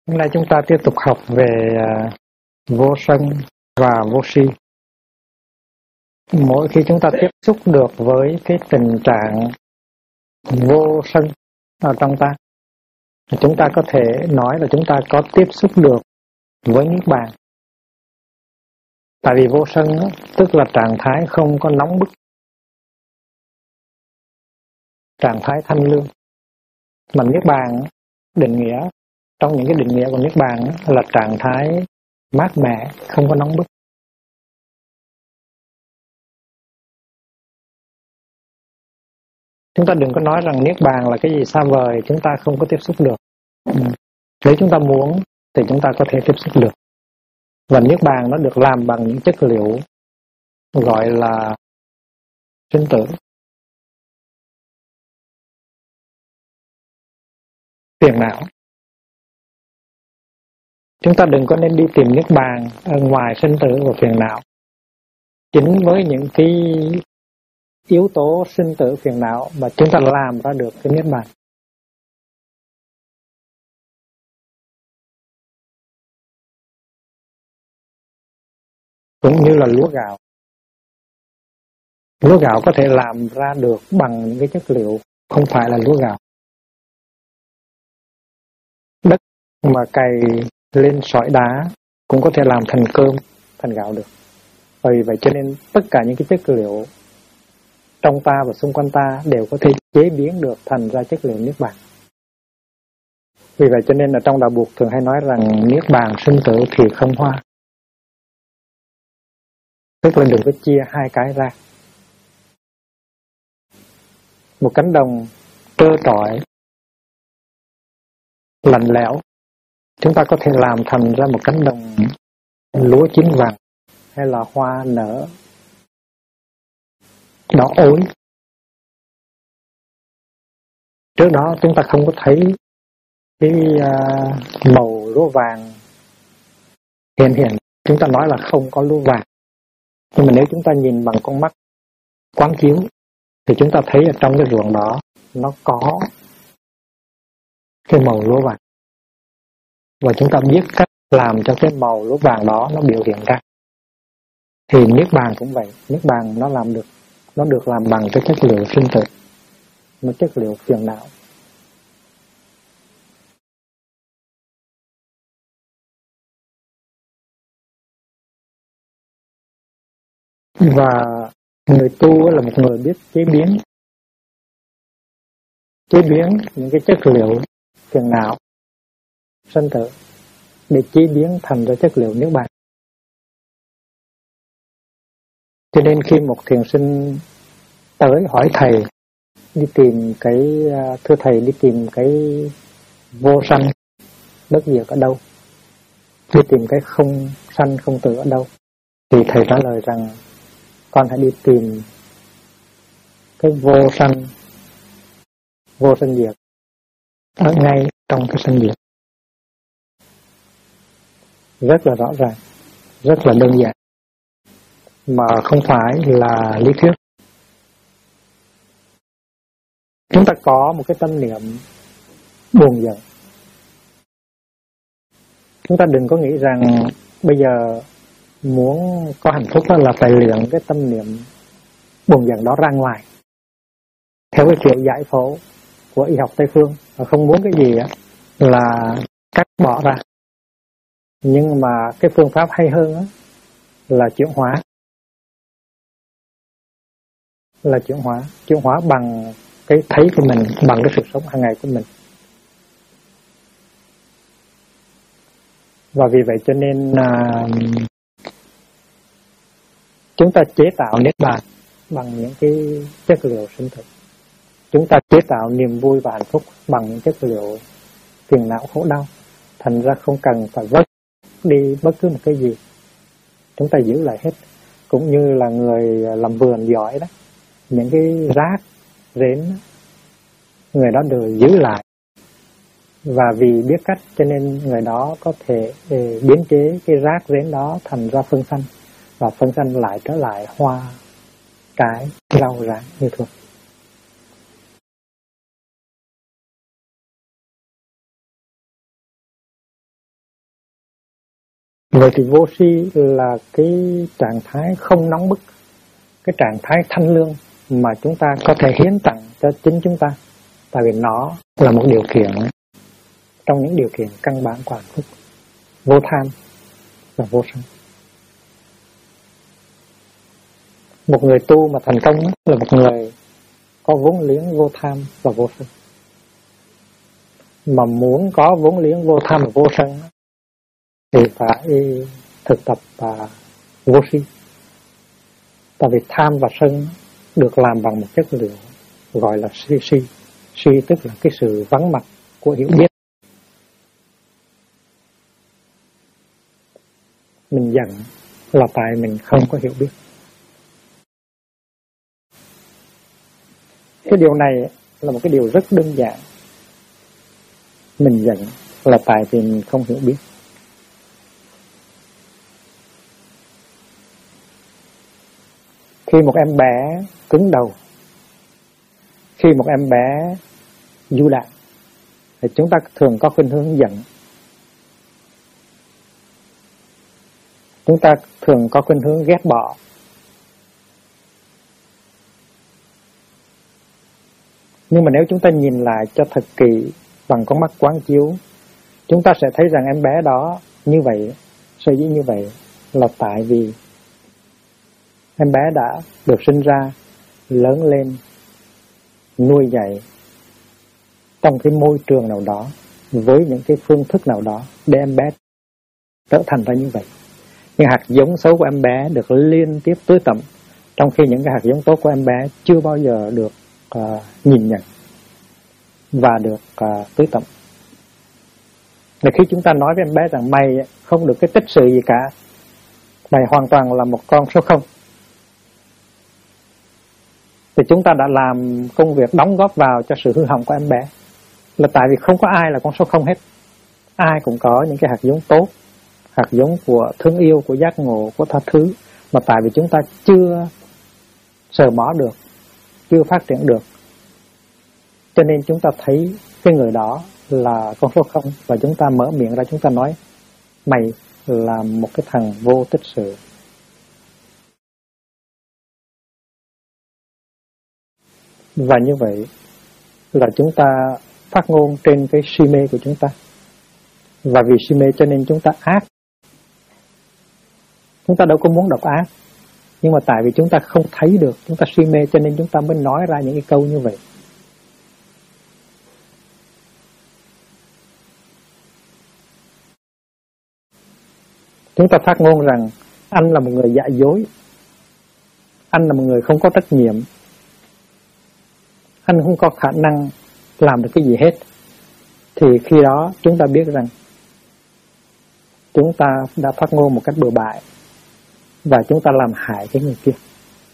Hôm nay chúng ta tiếp tục học về vô sân và vô si. Mỗi khi chúng ta tiếp xúc được với cái tình trạng vô sân ở trong ta, chúng ta có thể nói là chúng ta có tiếp xúc được với Niết Bàn. Tại vì vô sân tức là trạng thái không có nóng bức, trạng thái thanh lương. Mà Niết Bàn định nghĩa, trong những cái định nghĩa của Niết Bàn là trạng thái mát mẻ, không có nóng bức. Chúng ta đừng có nói rằng Niết Bàn là cái gì xa vời, chúng ta không có tiếp xúc được. Nếu chúng ta muốn thì chúng ta có thể tiếp xúc được. Và Niết Bàn nó được làm bằng những chất liệu gọi là sinh tử, phiền não. Chúng ta đừng có nên đi tìm Niết Bàn ở ngoài sinh tử và phiền não. Chính với những cái yếu tố sinh tử phiền não mà chúng ta làm ra được cái Niết Bàn. Cũng như là lúa gạo. Lúa gạo có thể làm ra được bằng những cái chất liệu không phải là lúa gạo. Đất mà cày lên sỏi đá cũng có thể làm thành cơm, thành gạo được. Vì vậy cho nên tất cả những cái chất liệu trong ta và xung quanh ta đều có thể chế biến được thành ra chất liệu Niết Bàn. Vì vậy cho nên là trong đạo Buộc thường hay nói rằng Niết Bàn sinh tử thì không hoa. Tức là đừng có chia hai cái ra. Một cánh đồng trơ trọi, lạnh lẽo, chúng ta có thể làm thành ra một cánh đồng lúa chín vàng hay là hoa nở đỏ ối. Trước đó chúng ta không có thấy cái màu lúa vàng hiện. Chúng ta nói là không có lúa vàng. Nhưng mà nếu chúng ta nhìn bằng con mắt quán chiếu thì chúng ta thấy ở trong cái ruộng đó nó có cái màu lúa vàng. Và chúng ta biết cách làm cho cái màu lúa vàng đó nó biểu hiện ra. Thì Niết Bàn cũng vậy. Niết Bàn nó được làm bằng cái chất liệu sinh tử, nó chất liệu phiền não. Và người tu là một người biết chế biến những cái chất liệu phiền não, sinh tử để chế biến thành ra chất liệu Niết Bàn. Cho nên khi một thiền sinh tới hỏi thầy, đi tìm thưa thầy, đi tìm cái vô sanh bất diệt ở đâu, đi tìm cái không sanh không tử ở đâu, thì thầy trả lời rằng con hãy đi tìm cái vô sanh diệt ở ngay trong cái sanh diệt. Rất là rõ ràng, rất là đơn giản, mà không phải là lý thuyết. Chúng ta có một cái tâm niệm buồn giận. Chúng ta đừng có nghĩ rằng bây giờ muốn có hạnh phúc đó là phải luyện cái tâm niệm buồn giận đó ra ngoài. Theo cái kiểu giải phẫu của y học Tây Phương, không muốn cái gì là cắt bỏ ra. Nhưng mà cái phương pháp hay hơn là chuyển hóa. Chuyển hóa bằng cái thấy của mình, bằng cái sự sống hàng ngày của mình. Và vì vậy cho nên chúng ta chế tạo Niết Bàn bằng những cái chất liệu sinh tử. Chúng ta chế tạo niềm vui và hạnh phúc bằng những chất liệu phiền não khổ đau. Thành ra không cần phải vớt đi bất cứ một cái gì, chúng ta giữ lại hết. Cũng như là người làm vườn giỏi đó, những cái rác rến người đó đều giữ lại. Và vì biết cách cho nên người đó có thể biến chế cái rác rến đó thành ra phân xanh, và phân xanh lại trở lại hoa, trái, rau rạng như thường. Vậy thì vô si là cái trạng thái không nóng bức, cái trạng thái thanh lương mà chúng ta có thể hiến tặng cho chính chúng ta. Tại vì nó là một điều kiện trong những điều kiện căn bản của hạnh phúc. Vô tham và vô sân. Một người tu mà thành công là một người có vốn liếng vô tham và vô sân. Mà muốn có vốn liếng vô tham và vô sân thì phải thực tập vô si. Tại vì tham và sân được làm bằng một chất liệu gọi là si. Si tức là cái sự vắng mặt của hiểu biết. Mình giận là tại mình không có hiểu biết. Cái điều này là một cái điều rất đơn giản. Mình giận là tại vì mình không hiểu biết. Khi một em bé cứng đầu, khi một em bé du đạn, thì chúng ta thường có khuynh hướng giận. Chúng ta thường có khuynh hướng ghét bỏ. Nhưng mà nếu chúng ta nhìn lại cho thật kỹ bằng con mắt quán chiếu, chúng ta sẽ thấy rằng em bé đó như vậy, sở dĩ như vậy là tại vì em bé đã được sinh ra, lớn lên, nuôi dạy trong cái môi trường nào đó, với những cái phương thức nào đó để em bé trở thành ra như vậy. Những hạt giống xấu của em bé được liên tiếp tưới tẩm, trong khi những cái hạt giống tốt của em bé chưa bao giờ được nhìn nhận và được tưới tẩm. Để khi chúng ta nói với em bé rằng mày không được cái tích sự gì cả, mày hoàn toàn là một con số không, thì chúng ta đã làm công việc đóng góp vào cho sự hư hỏng của em bé. Là tại vì không có ai là con số không hết. Ai cũng có những cái hạt giống tốt, hạt giống của thương yêu, của giác ngộ, của tha thứ, mà tại vì chúng ta chưa sờ mó được, chưa phát triển được, cho nên chúng ta thấy cái người đó là con số không, và chúng ta mở miệng ra, chúng ta nói mày là một cái thằng vô tích sự. Và như vậy là chúng ta phát ngôn trên cái si mê của chúng ta. Và vì si mê cho nên chúng ta ác. Chúng ta đâu có muốn độc ác, nhưng mà tại vì chúng ta không thấy được, chúng ta si mê cho nên chúng ta mới nói ra những cái câu như vậy. Chúng ta phát ngôn rằng anh là một người giả dối, anh là một người không có trách nhiệm, anh không có khả năng làm được cái gì hết. Thì khi đó chúng ta biết rằng chúng ta đã phát ngôn một cách bừa bãi và chúng ta làm hại cái người kia.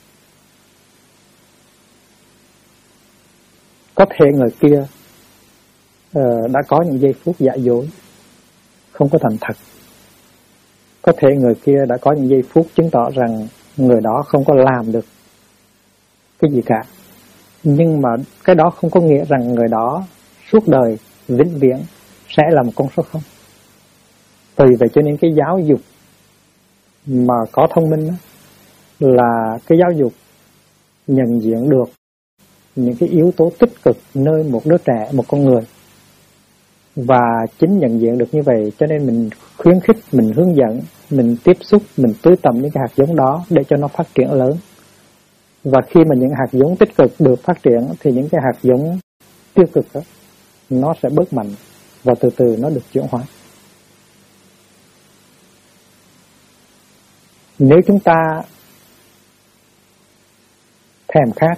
Có thể người kia đã có những giây phút giả dối, không có thành thật. Có thể người kia đã có những giây phút chứng tỏ rằng người đó không có làm được cái gì cả. Nhưng mà cái đó không có nghĩa rằng người đó suốt đời vĩnh viễn sẽ là một con số không. Vì vậy cho nên cái giáo dục mà có thông minh đó, là cái giáo dục nhận diện được những cái yếu tố tích cực nơi một đứa trẻ, một con người. Và chính nhận diện được như vậy cho nên mình khuyến khích, mình hướng dẫn, mình tiếp xúc, mình tưới tẩm những cái hạt giống đó để cho nó phát triển lớn. Và khi mà những hạt giống tích cực được phát triển thì những cái hạt giống tiêu cực đó, nó sẽ bớt mạnh và từ từ nó được chuyển hóa. Nếu chúng ta thèm khát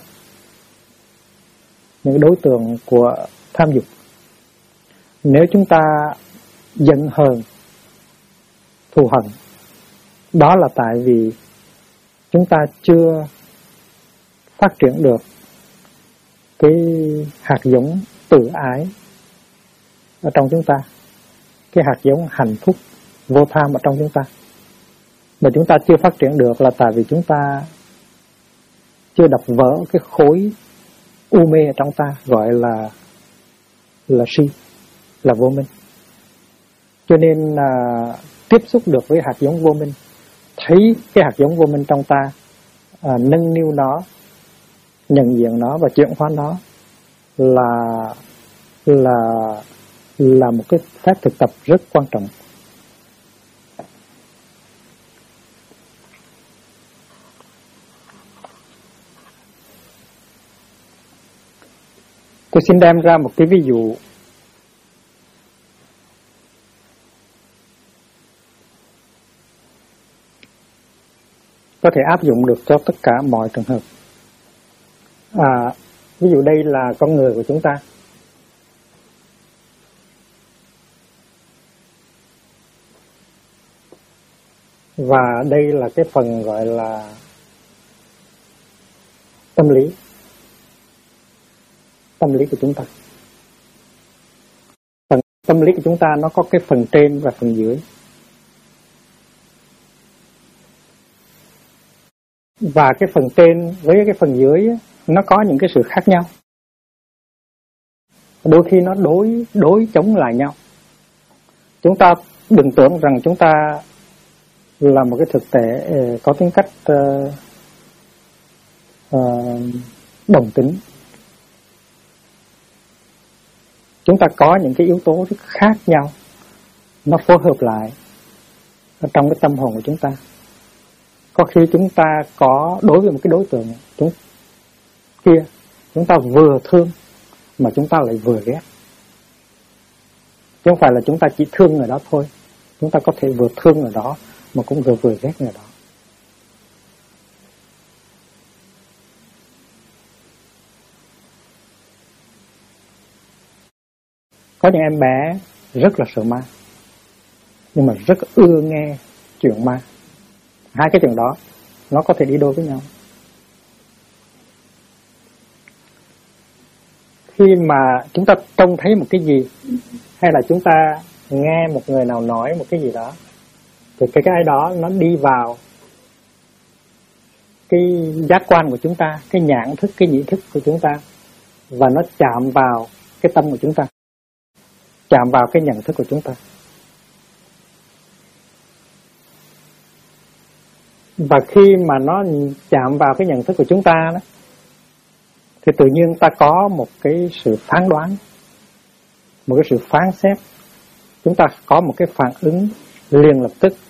những đối tượng của tham dục, nếu chúng ta giận hờn, thù hận, đó là tại vì chúng ta chưa phát triển được cái hạt giống tự ái ở trong chúng ta, cái hạt giống hạnh phúc vô tham ở trong chúng ta. Mà chúng ta chưa phát triển được là tại vì chúng ta chưa đập vỡ cái khối u mê ở trong ta, gọi là si, là vô minh. Cho nên tiếp xúc được với hạt giống vô minh, thấy cái hạt giống vô minh trong ta, nâng niu nó, nhận diện nó và chuyển hóa nó là một cái phép thực tập rất quan trọng. Tôi xin đem ra một cái ví dụ có thể áp dụng được cho tất cả mọi trường hợp. Ví dụ đây là con người của chúng ta. Và đây là cái phần gọi là tâm lý của chúng ta. Phần tâm lý của chúng ta nó có cái phần trên và phần dưới. Và cái phần trên với cái phần dưới nó có những cái sự khác nhau. Đôi khi nó đối chống lại nhau. Chúng ta đừng tưởng rằng chúng ta là một cái thực thể có tính cách đồng tính. Chúng ta có những cái yếu tố rất khác nhau, nó phối hợp lại ở trong cái tâm hồn của chúng ta. Có khi chúng ta có đối với một cái đối tượng chúng ta vừa thương mà chúng ta lại vừa ghét. Chứ không phải là chúng ta chỉ thương người đó thôi. Chúng ta có thể vừa thương người đó mà cũng vừa ghét người đó. Có những em bé rất là sợ ma, nhưng mà rất ưa nghe chuyện ma. Hai cái chuyện đó nó có thể đi đôi với nhau. Khi mà chúng ta trông thấy một cái gì, hay là chúng ta nghe một người nào nói một cái gì đó, thì cái đó nó đi vào cái giác quan của chúng ta, cái nhãn thức, cái nhĩ thức của chúng ta, và nó chạm vào cái tâm của chúng ta, chạm vào cái nhận thức của chúng ta. Và khi mà nó chạm vào cái nhận thức của chúng ta đó, thì tự nhiên ta có một cái sự phán đoán, một cái sự phán xét. Chúng ta có một cái phản ứng liền lập tức.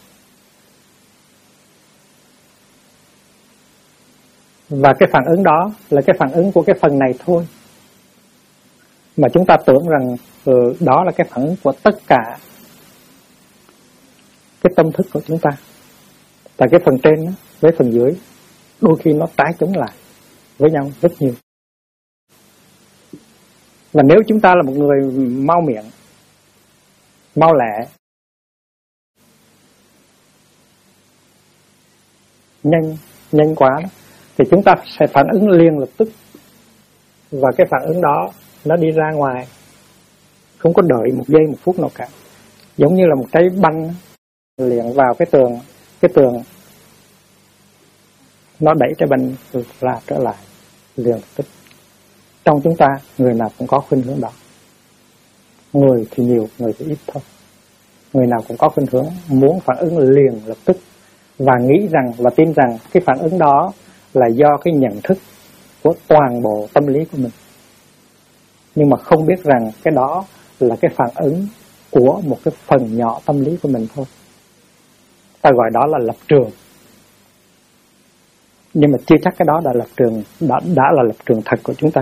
Và cái phản ứng đó là cái phản ứng của cái phần này thôi, mà chúng ta tưởng rằng đó là cái phản ứng của tất cả cái tâm thức của chúng ta. Tại cái phần trên với phần dưới đôi khi nó trái chống lại với nhau rất nhiều. Và nếu chúng ta là một người mau miệng, mau lẹ, nhanh quá đó, thì chúng ta sẽ phản ứng liền lập tức. Và cái phản ứng đó nó đi ra ngoài, không có đợi một giây một phút nào cả. Giống như là một trái banh liền vào cái tường nó đẩy trái banh ra trở lại liền lập tức. Trong chúng ta người nào cũng có khuynh hướng đó. Người thì nhiều, người thì ít thôi. Người nào cũng có khuynh hướng muốn phản ứng liền lập tức, và nghĩ rằng và tin rằng cái phản ứng đó là do cái nhận thức của toàn bộ tâm lý của mình. Nhưng mà không biết rằng cái đó là cái phản ứng của một cái phần nhỏ tâm lý của mình thôi. Ta gọi đó là lập trường. Nhưng mà chưa chắc cái đó đã là lập trường thật của chúng ta.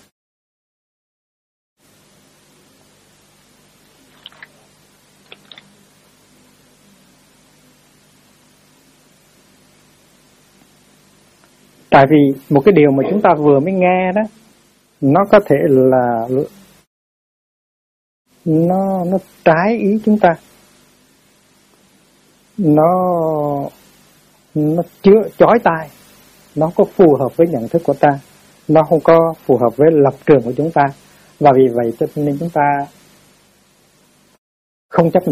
Tại vì một cái điều mà chúng ta vừa mới nghe đó, nó có thể là nó trái ý chúng ta, nó chưa chói tai, nó không có phù hợp với nhận thức của ta, nó không có phù hợp với lập trường của chúng ta, và vì vậy cho nên chúng ta không chấp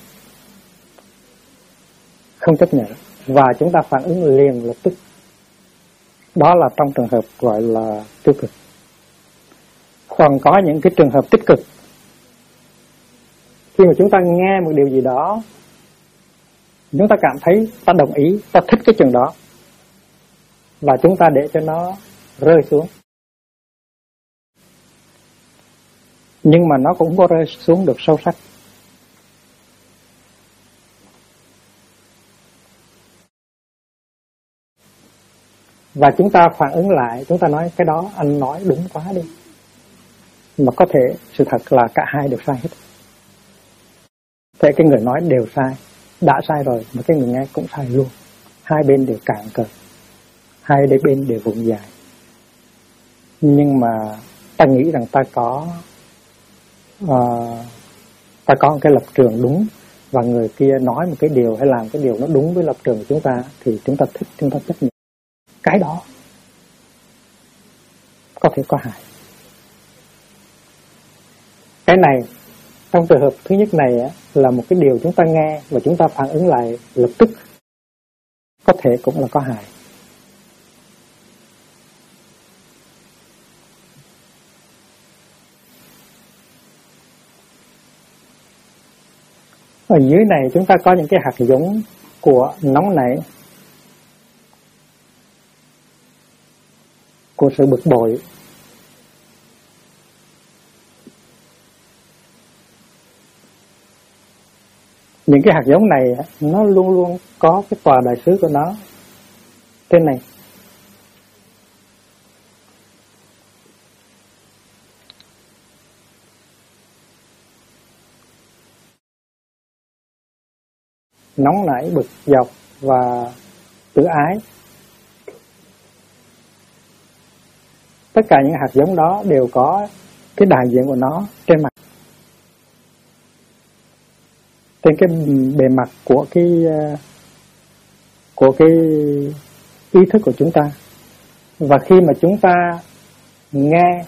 nhận và chúng ta phản ứng liền lập tức. Đó là trong trường hợp gọi là tiêu cực. Còn có những cái trường hợp tích cực. Khi mà chúng ta nghe một điều gì đó Chúng ta cảm thấy ta đồng ý, ta thích cái chừng đó, và chúng ta để cho nó rơi xuống. Nhưng mà nó cũng có rơi xuống được sâu sắc. Và chúng ta phản ứng lại, chúng ta nói cái đó anh nói đúng quá đi. Mà có thể sự thật là cả hai đều sai hết. Thế cái người nói đều sai, đã sai rồi, mà cái người nghe cũng sai luôn. Hai bên đều cạn cờ, hai bên đều vụng dài. Nhưng mà ta nghĩ rằng ta có một cái lập trường đúng, và người kia nói một cái điều hay làm cái điều nó đúng với lập trường của chúng ta, thì chúng ta thích, chúng ta chấp nhận. Cái đó có thể có hại. Cái này, trong trường hợp thứ nhất này là một cái điều chúng ta nghe và chúng ta phản ứng lại lập tức, có thể cũng là có hại. Ở dưới này chúng ta có những cái hạt giống của nóng nảy, của sự bực bội. Những cái hạt giống này nó luôn luôn có cái tòa đại sứ của nó trên này. Nóng nảy, bực dọc và tự ái. Tất cả những hạt giống đó đều có cái đại diện của nó trên mặt, trên cái bề mặt của cái ý thức của chúng ta. Và khi mà chúng ta nghe,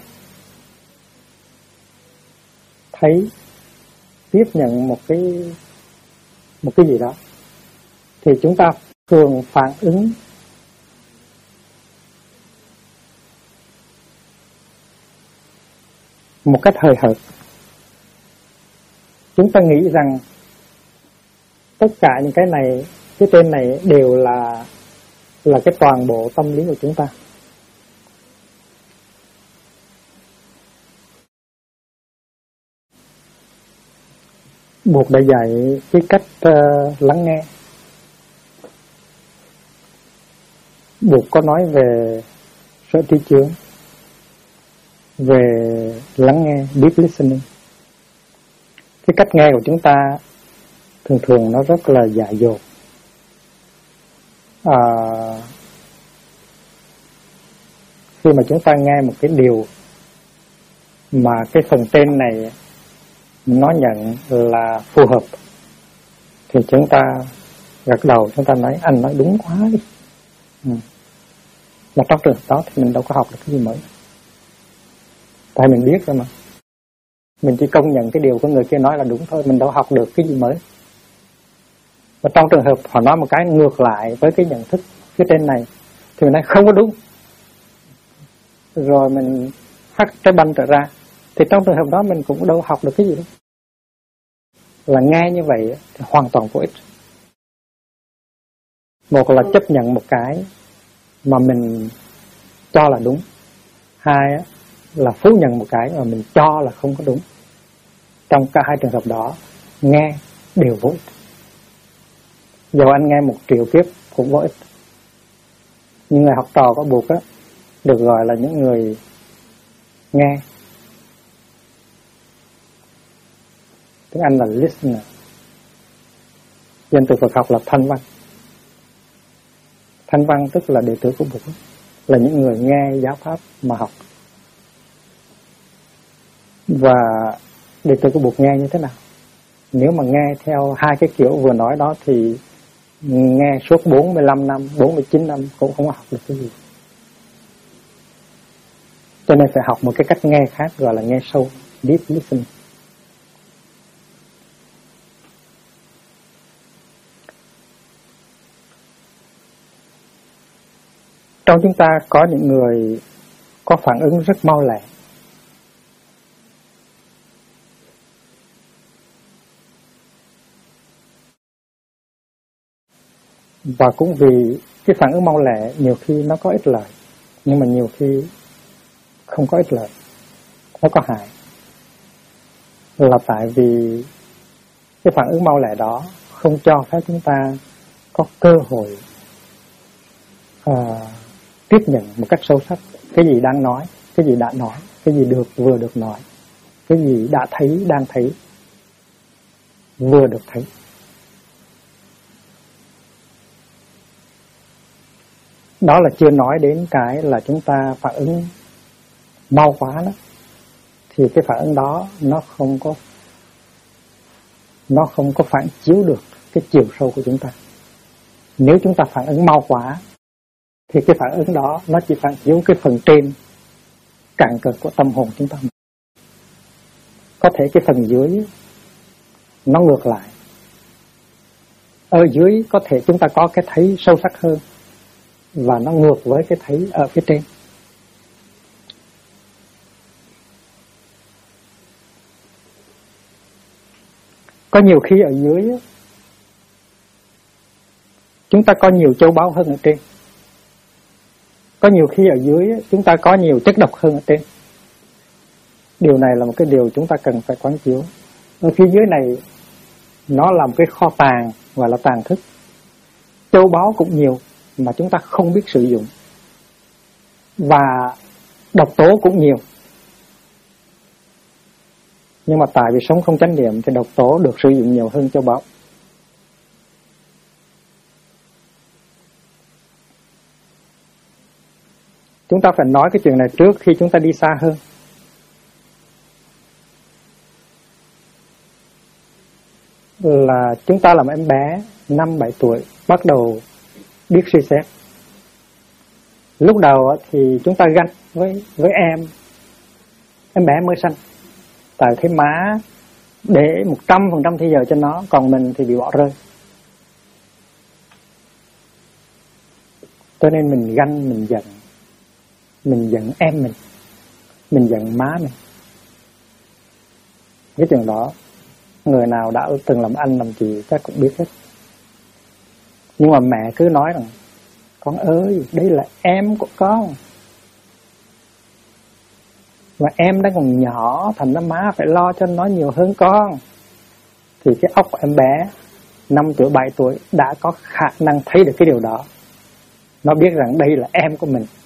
thấy, tiếp nhận một cái gì đó, thì chúng ta thường phản ứng một cách hời hợt. Chúng ta nghĩ rằng tất cả những cái này, cái trên này đều là cái toàn bộ tâm lý của chúng ta. Buộc đã dạy cái cách lắng nghe. Buộc có nói về sở trí chướng, về lắng nghe, deep listening. Cái cách nghe của chúng ta thường thường nó rất là dại dột. Khi mà chúng ta nghe một cái điều mà cái phần trên này nó nhận là phù hợp, thì chúng ta gật đầu, chúng ta nói anh nói đúng quá đi. Mà trong trường hợp đó thì mình đâu có học được cái gì mới, tại mình biết rồi mà. Mình chỉ công nhận cái điều của người kia nói là đúng thôi, mình đâu học được cái gì mới. Và trong trường hợp họ nói một cái ngược lại với cái nhận thức phía trên này, thì mình nói không có đúng, rồi mình phát trái banh trở ra, thì trong trường hợp đó mình cũng đâu học được cái gì đâu. Là nghe như vậy thì hoàn toàn vô ích. Một là chấp nhận một cái mà mình cho là đúng, hai là phủ nhận một cái mà mình cho là không có đúng. Trong cả hai trường hợp đó, nghe đều vô ích. Dù anh nghe 1 triệu kiếp cũng vô ích. Những người học trò của Bụt được gọi là những người nghe. Tiếng Anh là listener. Danh từ Phật học là thanh văn. Thanh văn tức là đệ tử của Bụt, là những người nghe giáo pháp mà học. Và đệ tử của Bụt nghe như thế nào? Nếu mà nghe theo hai cái kiểu vừa nói đó thì nghe suốt 45 năm, 49 năm cũng không học được cái gì. Cho nên phải học một cái cách nghe khác, gọi là nghe sâu, deep listening. Trong chúng ta có những người có phản ứng rất mau lẹ. Và cũng vì cái phản ứng mau lẹ nhiều khi nó có ích lợi, nhưng mà nhiều khi không có ích lợi, nó có hại. Là tại vì cái phản ứng mau lẹ đó không cho phép chúng ta có cơ hội tiếp nhận một cách sâu sắc cái gì đang nói, cái gì đã nói, cái gì vừa được nói, cái gì đã thấy, đang thấy, vừa được thấy. Đó là chưa nói đến cái là chúng ta phản ứng mau quá đó, thì cái phản ứng đó nó không có phản chiếu được cái chiều sâu của chúng ta. Nếu chúng ta phản ứng mau quá thì cái phản ứng đó nó chỉ phản chiếu cái phần trên cạn cực của tâm hồn chúng ta. Có thể cái phần dưới nó ngược lại. Ở dưới có thể chúng ta có cái thấy sâu sắc hơn và nó ngược với cái thấy ở phía trên. Có nhiều khi ở dưới chúng ta có nhiều châu báu hơn ở trên. Có nhiều khi ở dưới chúng ta có nhiều chất độc hơn ở trên. Điều này là một cái điều chúng ta cần phải quán chiếu. Ở phía dưới này nó là một cái kho tàng và là tàng thức. Châu báu cũng nhiều mà chúng ta không biết sử dụng. Và độc tố cũng nhiều. Nhưng mà tại vì sống không chánh niệm thì độc tố được sử dụng nhiều hơn châu báu. Chúng ta phải nói cái chuyện này trước khi chúng ta đi xa hơn. Là chúng ta làm em bé 5-7 tuổi bắt đầu biết suy xét. Lúc đầu thì chúng ta ganh với em bé mới sanh. Tại thấy má để 100% thời giờ cho nó, còn mình thì bị bỏ rơi. Cho nên mình ganh, mình giận. Mình giận em mình giận má mình. Cái chuyện đó người nào đã từng làm anh làm chị chắc cũng biết hết. Nhưng mà mẹ cứ nói rằng con ơi, đây là em của con, và em đang còn nhỏ, thành ra má phải lo cho nó nhiều hơn con. Thì cái óc của em bé 5 tuổi, 7 tuổi đã có khả năng thấy được cái điều đó. Nó biết rằng đây là em của mình.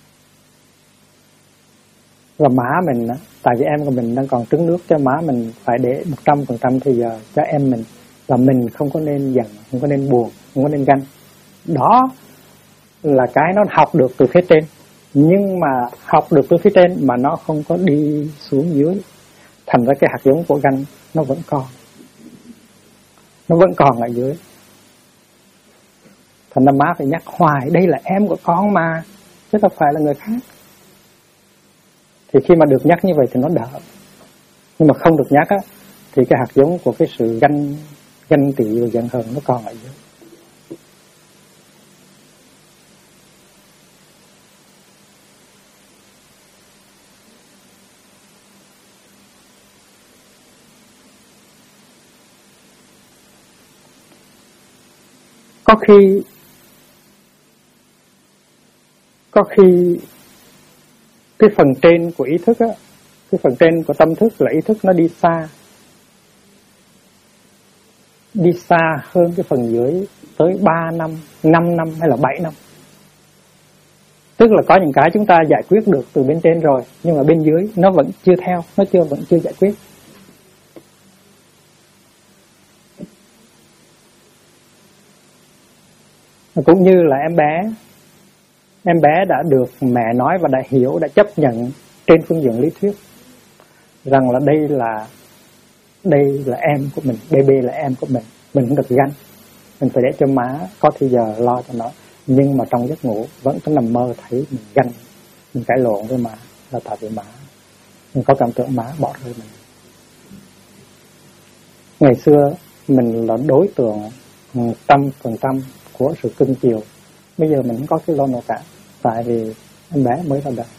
Và má mình, tại vì em của mình đang còn trứng nước, cho má mình phải để 100% thời giờ cho em mình. Và mình không có nên giận, không có nên buồn, không có nên ganh. Đó là cái nó học được từ phía trên. Nhưng mà học được từ phía trên mà nó không có đi xuống dưới, thành ra cái hạt giống của ganh nó vẫn còn. Nó vẫn còn ở dưới. Thành ra má phải nhắc hoài, đây là em của con mà, chứ không phải là người khác. Thì khi mà được nhắc như vậy thì nó đỡ. Nhưng mà không được nhắc á, thì cái hạt giống của cái sự ganh tị và giận hờn nó còn ở dưới. Có khi cái phần trên của ý thức á, cái phần trên của tâm thức là ý thức nó đi xa hơn cái phần dưới tới 3 năm, 5 năm hay là 7 năm. Tức là có những cái chúng ta giải quyết được từ bên trên rồi, nhưng mà bên dưới nó vẫn chưa theo, vẫn chưa giải quyết. Cũng như là em bé đã được mẹ nói và đã hiểu, đã chấp nhận trên phương diện lý thuyết rằng là đây là em của mình, BB là em của mình không được ganh, mình phải để cho má có thời giờ lo cho nó. Nhưng mà trong giấc ngủ vẫn có nằm mơ thấy mình ganh, mình cãi lộn với má, là tại vì má mình có cảm tưởng má bỏ rơi mình. Ngày xưa mình là đối tượng 100% của sự cưng chiều. Bây giờ mình không có cái lo nào cả, tại vì em bé mới ra đời.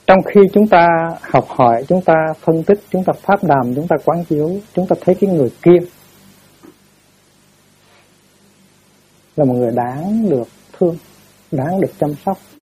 Trong khi chúng ta học hỏi, chúng ta phân tích, chúng ta pháp đàm, chúng ta quán chiếu, chúng ta thấy cái người kia là một người đáng được thương, đáng được chăm sóc.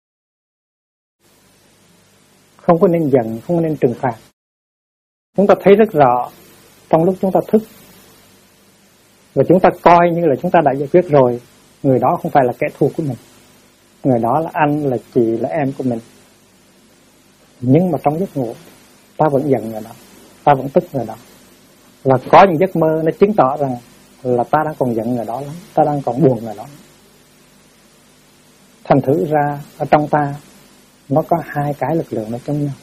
Không có nên giận, không có nên trừng phạt. Chúng ta thấy rất rõ trong lúc chúng ta thức, và chúng ta coi như là chúng ta đã giải quyết rồi. Người đó không phải là kẻ thù của mình, người đó là anh, là chị, là em của mình. Nhưng mà trong giấc ngủ ta vẫn giận người đó, ta vẫn tức người đó. Và có những giấc mơ nó chứng tỏ rằng là ta đang còn giận người đó lắm, ta đang còn buồn người đó. Thành thử ra ở trong ta nó có hai cái lực lượng nó chống nhau.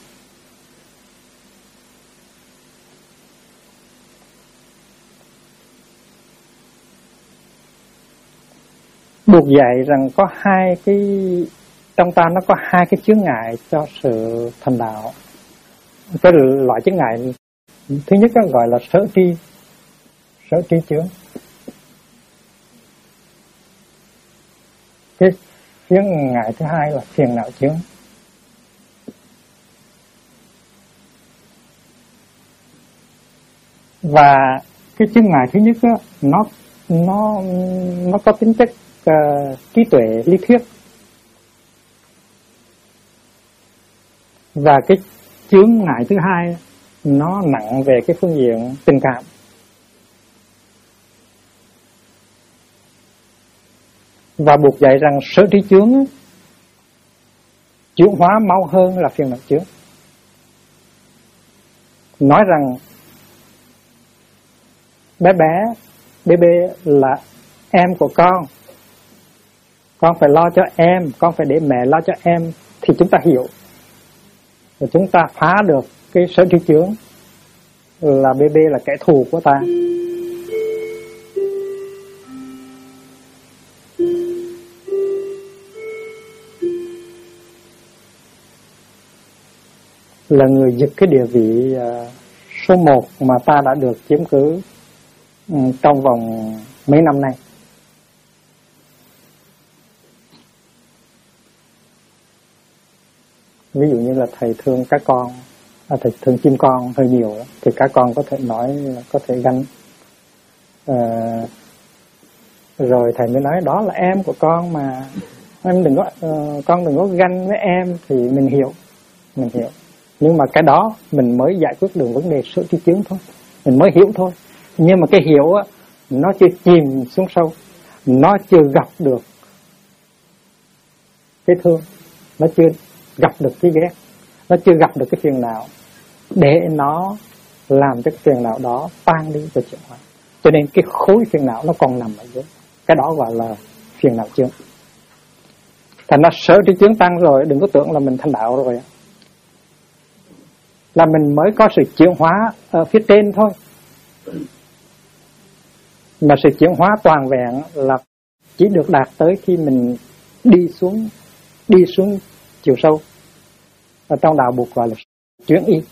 Buộc dạy rằng có hai cái, trong ta nó có hai cái chướng ngại cho sự thành đạo. Cái loại chướng ngại thứ nhất gọi là sở tri chướng. Cái chướng ngại thứ hai là phiền não chướng. Và cái chướng ngại thứ nhất đó, nó có tính chất trí tuệ lý thuyết. Và cái chướng ngại thứ hai nó nặng về cái phương diện tình cảm. Và buộc dạy rằng sở tri chướng chuyển hóa mau hơn là phiền não chướng. Nói rằng bé là em của con phải lo cho em, con phải để mẹ lo cho em, thì chúng ta hiểu. Và chúng ta phá được cái sở tri chướng là bébê là kẻ thù của ta. Là người giật cái địa vị số 1 mà ta đã được chiếm cứ trong vòng mấy năm nay. Ví dụ như là thầy thương các con, thầy thương chim con hơi nhiều đó, thì các con có thể nói, có thể ganh. Rồi thầy mới nói đó là em của con mà, em đừng có, con đừng có ganh với em, thì mình hiểu. Nhưng mà cái đó mình mới giải quyết được vấn đề sở tri chướng thôi, mình mới hiểu thôi. Nhưng mà cái hiểu á, nó chưa chìm xuống sâu, nó chưa gặp được cái thương, nó chưa gặp được cái ghét, nó chưa gặp được cái phiền não để nó làm cho cái phiền não đó tan đi và chuyển hóa. Cho nên cái khối phiền não nó còn nằm ở dưới, cái đó gọi là phiền não chướng. Thành ra sở tri chướng tăng rồi, đừng có tưởng là mình thành đạo rồi, là mình mới có sự chuyển hóa ở phía trên thôi. Mà sự chuyển hóa toàn vẹn là chỉ được đạt tới khi mình đi xuống chiều sâu. Ở trong đạo buộc gọi là chuyển y.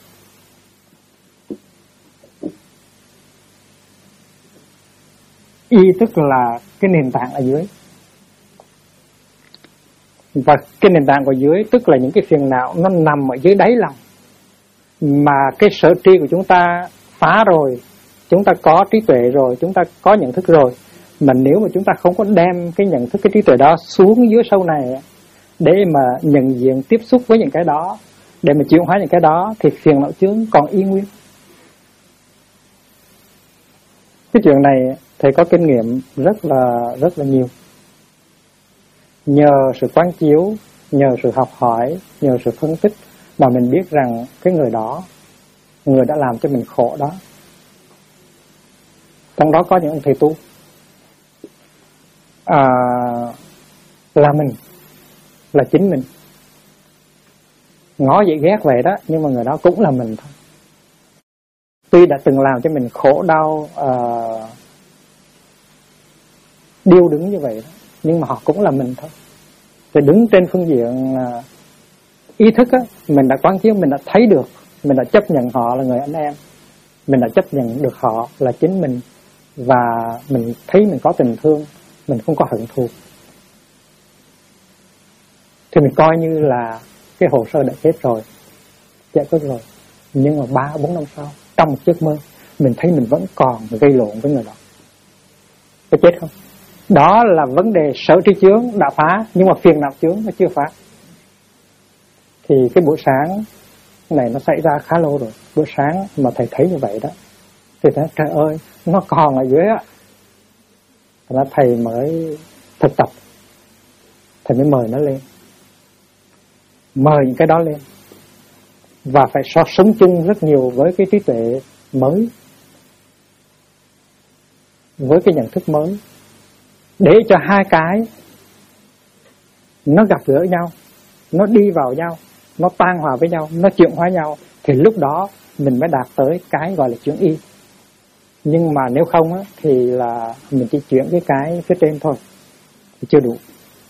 Y tức là cái nền tảng ở dưới. Và cái nền tảng ở dưới tức là những cái phiền não nó nằm ở dưới đáy lòng. Mà cái sở tri của chúng ta phá rồi, chúng ta có trí tuệ rồi, chúng ta có nhận thức rồi. Mà nếu mà chúng ta không có đem cái nhận thức, cái trí tuệ đó xuống dưới sâu này để mà nhận diện tiếp xúc với những cái đó, để mà chuyển hóa những cái đó, thì phiền não chướng còn y nguyên. Cái chuyện này thầy có kinh nghiệm rất là nhiều. Nhờ sự quán chiếu, nhờ sự học hỏi, nhờ sự phân tích mà mình biết rằng cái người đó, người đã làm cho mình khổ đó, trong đó có những ông thầy tu là mình, là chính mình. Ngó vậy ghét vậy đó, nhưng mà người đó cũng là mình thôi. Tuy đã từng làm cho mình khổ đau, điêu đứng như vậy đó, nhưng mà họ cũng là mình thôi. Thì đứng trên phương diện ý thức á, mình đã quán chiếu, mình đã thấy được, mình đã chấp nhận họ là người anh em, mình đã chấp nhận được họ là chính mình, và mình thấy mình có tình thương, mình không có hận thù, thì mình coi như là cái hồ sơ đã chết rồi. chạy có rồi. Nhưng mà 3-4 năm sau, trong một giấc mơ, mình thấy mình vẫn còn gây lộn với người đó. Có chết không? Đó là vấn đề sở tri chướng đã phá, nhưng mà phiền não chướng nó chưa phá. Thì cái buổi sáng này nó xảy ra khá lâu rồi. Buổi sáng mà thầy thấy như vậy đó, thì thầy trời ơi, nó còn ở dưới á. Là thầy mới thực tập, thầy mới mời nó lên, mời những cái đó lên, và phải so sống chung rất nhiều với cái trí tuệ mới, với cái nhận thức mới, để cho hai cái nó gặp gỡ nhau, nó đi vào nhau, nó tan hòa với nhau, nó chuyển hóa nhau, thì lúc đó mình mới đạt tới cái gọi là chuyển y. Nhưng mà nếu không á, thì là mình chỉ chuyển cái phía trên thôi, thì chưa đủ.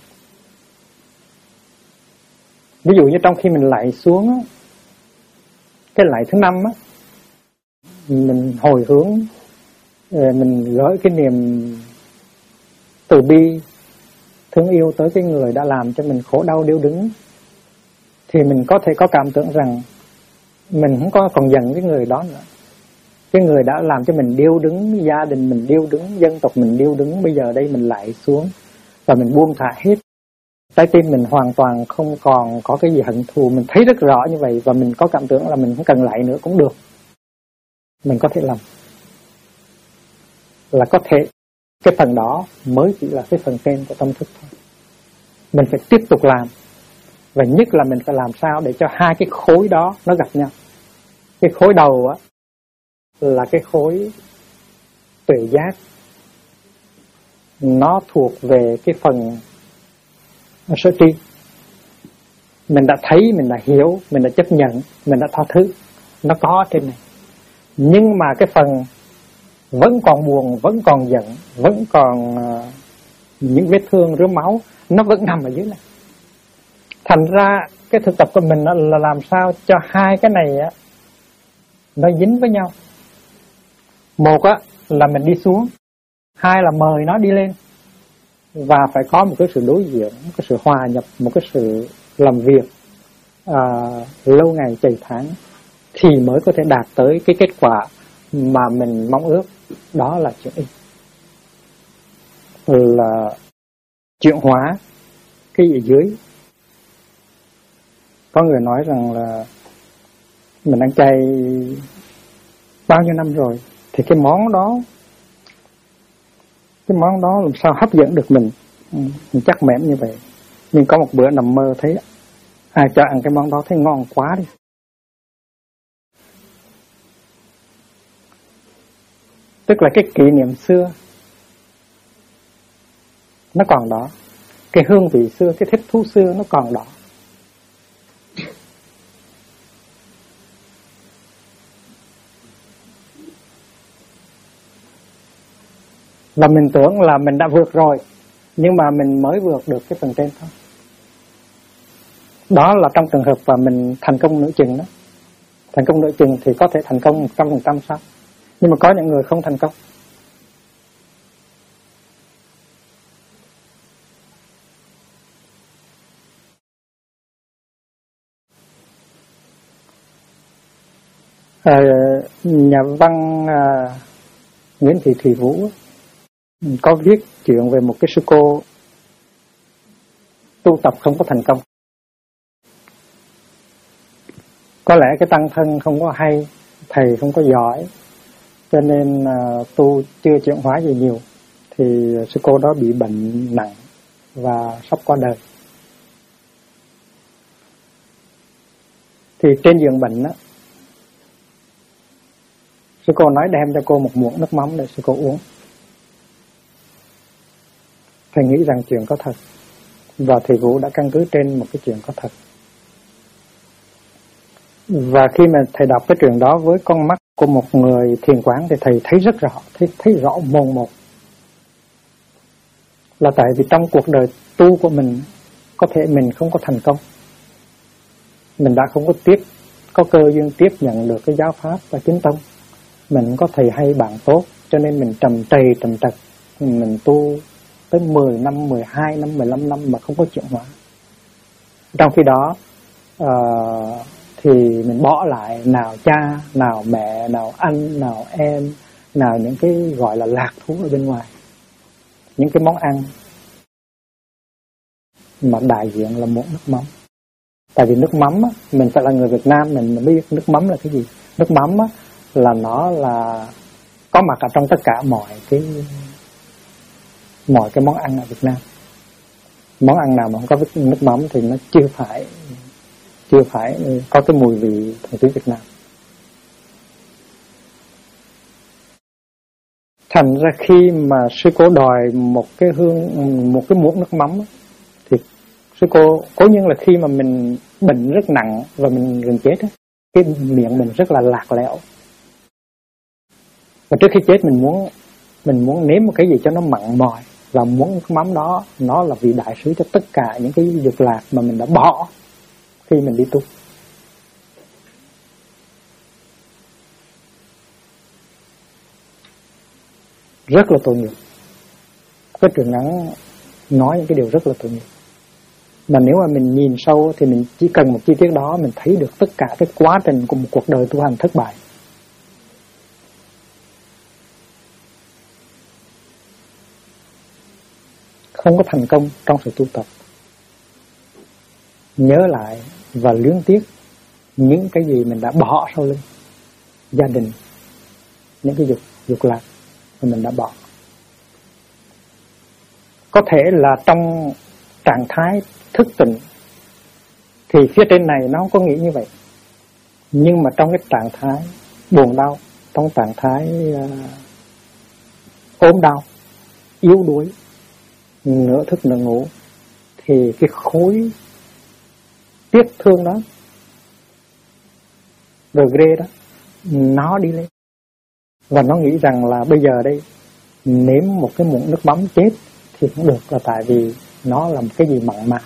Ví dụ như trong khi mình lạy xuống á, cái lạy thứ 5 á, mình hồi hướng, mình gửi cái niềm từ bi, thương yêu tới cái người đã làm cho mình khổ đau điêu đứng, thì mình có thể có cảm tưởng rằng mình không có còn giận cái người đó nữa. Cái người đã làm cho mình điêu đứng, gia đình mình điêu đứng, dân tộc mình điêu đứng, bây giờ đây mình lại xuống và mình buông thả hết. Trái tim mình hoàn toàn không còn có cái gì hận thù. Mình thấy rất rõ như vậy, và mình có cảm tưởng là mình không cần lại nữa cũng được. Mình có thể làm. Là có thể cái phần đó mới chỉ là cái phần trên của tâm thức thôi. Mình phải tiếp tục làm. Và nhất là mình phải làm sao để cho hai cái khối đó nó gặp nhau. Cái khối đầu á là cái khối tuệ giác, nó thuộc về cái phần sở tri. Mình đã thấy, mình đã hiểu, mình đã chấp nhận, mình đã tha thứ, nó có trên này. Nhưng mà cái phần vẫn còn buồn, vẫn còn giận, vẫn còn những vết thương rướm máu, nó vẫn nằm ở dưới này. Thành ra cái thực tập của mình là làm sao cho hai cái này á nó dính với nhau. Một á là mình đi xuống, hai là mời nó đi lên, và phải có một cái sự đối diện, một cái sự hòa nhập, một cái sự làm việc lâu ngày chày tháng, thì mới có thể đạt tới cái kết quả mà mình mong ước. Đó là chuyển y, là chuyển hóa cái ở dưới. Có người nói rằng là mình ăn chay bao nhiêu năm rồi, thì cái món đó làm sao hấp dẫn được mình chắc mẻm như vậy. Nhưng có một bữa nằm mơ thấy ai cho ăn cái món đó thấy ngon quá đi. Tức là cái kỷ niệm xưa nó còn đó, cái hương vị xưa, cái thích thú xưa nó còn đó. Và mình tưởng là mình đã vượt rồi, nhưng mà mình mới vượt được cái phần trên thôi. Đó là trong trường hợp mà mình thành công nửa chừng đó. Thành công nửa chừng thì có thể thành công 100% sao? Nhưng mà có những người không thành công. Nhà văn Nguyễn Thị Thùy Vũ có viết chuyện về một cái sư cô tu tập không có thành công. Có lẽ cái tăng thân không có hay, thầy không có giỏi, cho nên tu chưa chuyển hóa gì nhiều. Thì sư cô đó bị bệnh nặng và sắp qua đời. Thì trên giường bệnh đó, sư cô nói đem cho cô một muỗng nước mắm để sư cô uống. Thầy nghĩ rằng chuyện có thật, và thầy Vũ đã căn cứ trên một cái chuyện có thật. Và khi mà thầy đọc cái chuyện đó với con mắt của một người thiền quán thì thầy thấy rất rõ, thấy rõ mồn một. Là tại vì trong cuộc đời tu của mình, có thể mình không có thành công, mình đã không có cơ duyên tiếp nhận được cái giáo pháp và chính tông, mình không có thầy hay bạn tốt, cho nên mình trầm trật, mình tu tới 10 năm, 12 năm, 15 năm mà không có chuyển hóa. Trong khi đó thì mình bỏ lại nào cha, nào mẹ, nào anh, nào em, nào những cái gọi là lạc thú ở bên ngoài, những cái món ăn mà đại diện là muỗng nước mắm. Tại vì nước mắm á, mình phải là người Việt Nam mình biết nước mắm là cái gì. Nước mắm á, là nó là có mặt ở trong tất cả mọi cái món ăn ở Việt Nam. Món ăn nào mà không có nước mắm thì nó chưa phải có cái mùi vị thuần túy Việt Nam. Thành ra khi mà sư cô đòi một cái muỗng nước mắm thì sư cô cố nhiên là khi mà mình bệnh rất nặng và mình gần chết á, cái miệng mình rất là lạc lẽo. Và trước khi chết mình muốn nếm một cái gì cho nó mặn mòi, và muỗng nước mắm đó nó là vị đại sứ cho tất cả những cái dục lạc mà mình đã bỏ khi mình đi tu. Rất là tội nghiệp. Cái truyện ngắn nói những cái điều rất là tội nghiệp. Mà nếu mà mình nhìn sâu thì mình chỉ cần một chi tiết đó mình thấy được tất cả cái quá trình của một cuộc đời tu hành thất bại. Không có thành công trong sự tu tập. Nhớ lại và luyến tiếc những cái gì mình đã bỏ sau lưng. Gia đình, những cái dục lạc mà mình đã bỏ. Có thể là trong trạng thái thức tỉnh thì phía trên này nó không có nghĩ như vậy. Nhưng mà trong cái trạng thái buồn đau, trong trạng thái ốm đau, yếu đuối, nửa thức nửa ngủ, thì cái khối tiếc thương đó, regret đó, nó đi lên. Và nó nghĩ rằng là bây giờ đây nếm một cái muỗng nước mắm chết thì cũng được, là tại vì nó là một cái gì mặn mà.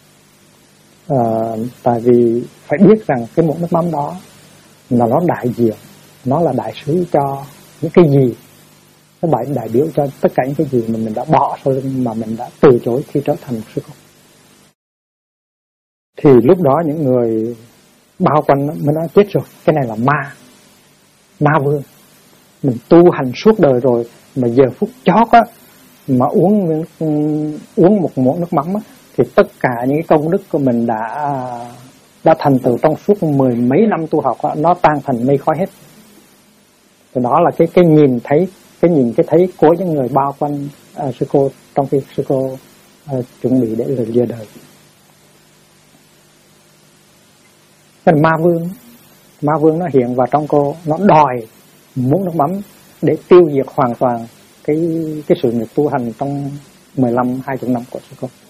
Tại vì phải biết rằng cái muỗng nước mắm đó là nó đại diện, nó là đại sứ cho những cái gì, nó đại biểu cho tất cả những cái gì mà mình đã bỏ sau lưng, mà mình đã từ chối khi trở thành một sư cô. Thì lúc đó những người bao quanh mới nói chết rồi, cái này là ma vương. Mình tu hành suốt đời rồi mà giờ phút chót á mà uống một muỗng nước mắm á, thì tất cả những cái công đức của mình đã thành tựu trong suốt 10 mấy năm tu học á, nó tan thành mây khói hết. Thì đó là cái nhìn thấy của những người bao quanh sư cô trong khi sư cô chuẩn bị để lìa đời. Cái ma vương nó hiện vào trong cô, nó đòi muỗng nước mắm để tiêu diệt hoàn toàn cái sự nghiệp tu hành trong 15-20 năm của sư cô.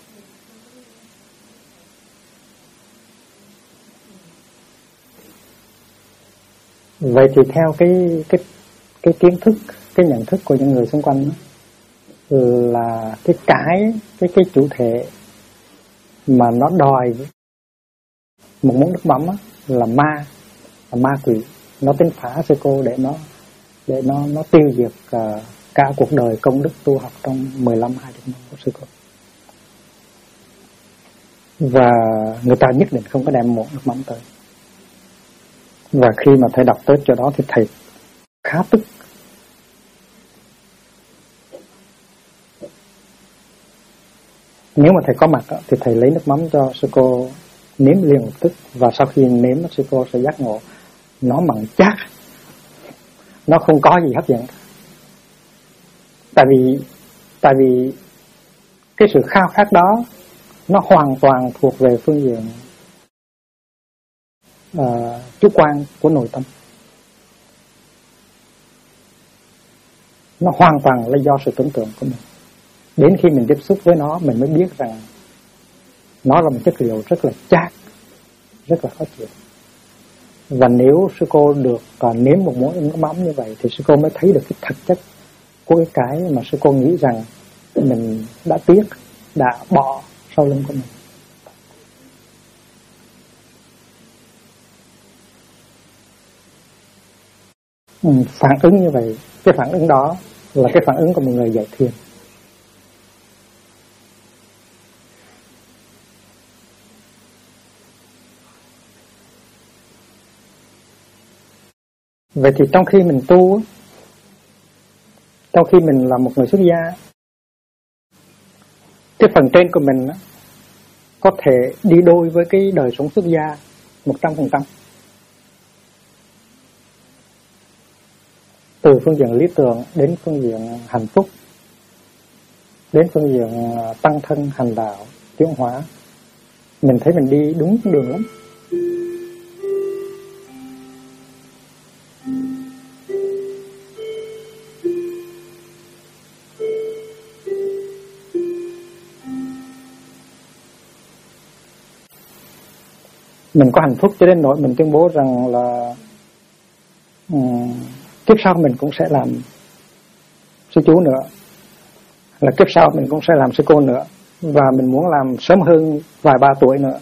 Vậy thì theo cái kiến thức, cái nhận thức của những người xung quanh đó, là cái chủ thể mà nó đòi một muỗng nước mắm đó, là ma quỷ. Nó tính phá sư cô để nó tiêu diệt cả cuộc đời công đức tu học trong 15-20 năm của sư cô. Và người ta nhất định không có đem muỗng nước mắm tới. Và khi mà thầy đọc tới chỗ đó thì thầy khá tức. Nếu mà thầy có mặt đó, thì thầy lấy nước mắm cho sư cô nếm liền một tức. Và sau khi nếm sư cô sẽ giác ngộ nó mặn chát, nó không có gì hấp dẫn. Tại vì cái sự khao khát đó nó hoàn toàn thuộc về phương diện chủ quan của nội tâm. Nó hoàn toàn là do sự tưởng tượng của mình. Đến khi mình tiếp xúc với nó mình mới biết rằng nó là một chất liệu rất là chát, rất là khó chịu. Và nếu sư cô được nếm một muỗng nước mắm như vậy thì sư cô mới thấy được cái thực chất của cái mà sư cô nghĩ rằng mình đã tiếc, đã bỏ sau lưng của mình. Phản ứng như vậy, cái phản ứng đó là cái phản ứng của một người dạy thiền. Vậy thì trong khi mình tu, trong khi mình là một người xuất gia, cái phần trên của mình có thể đi đôi với cái đời sống xuất gia 100%. Từ phương diện lý tưởng đến phương diện hạnh phúc, đến phương diện tăng thân hành đạo, chuyển hóa, mình thấy mình đi đúng đường lắm. Mình có hạnh phúc cho đến nỗi mình tuyên bố rằng là kiếp sau mình cũng sẽ làm sư chú nữa, là kiếp sau mình cũng sẽ làm sư cô nữa, và mình muốn làm sớm hơn vài ba tuổi nữa.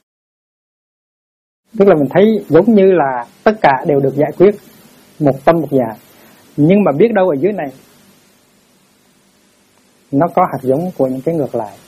Tức là mình thấy giống như là tất cả đều được giải quyết, một tâm một dạ. Nhưng mà biết đâu ở dưới này nó có hạt giống của những cái ngược lại.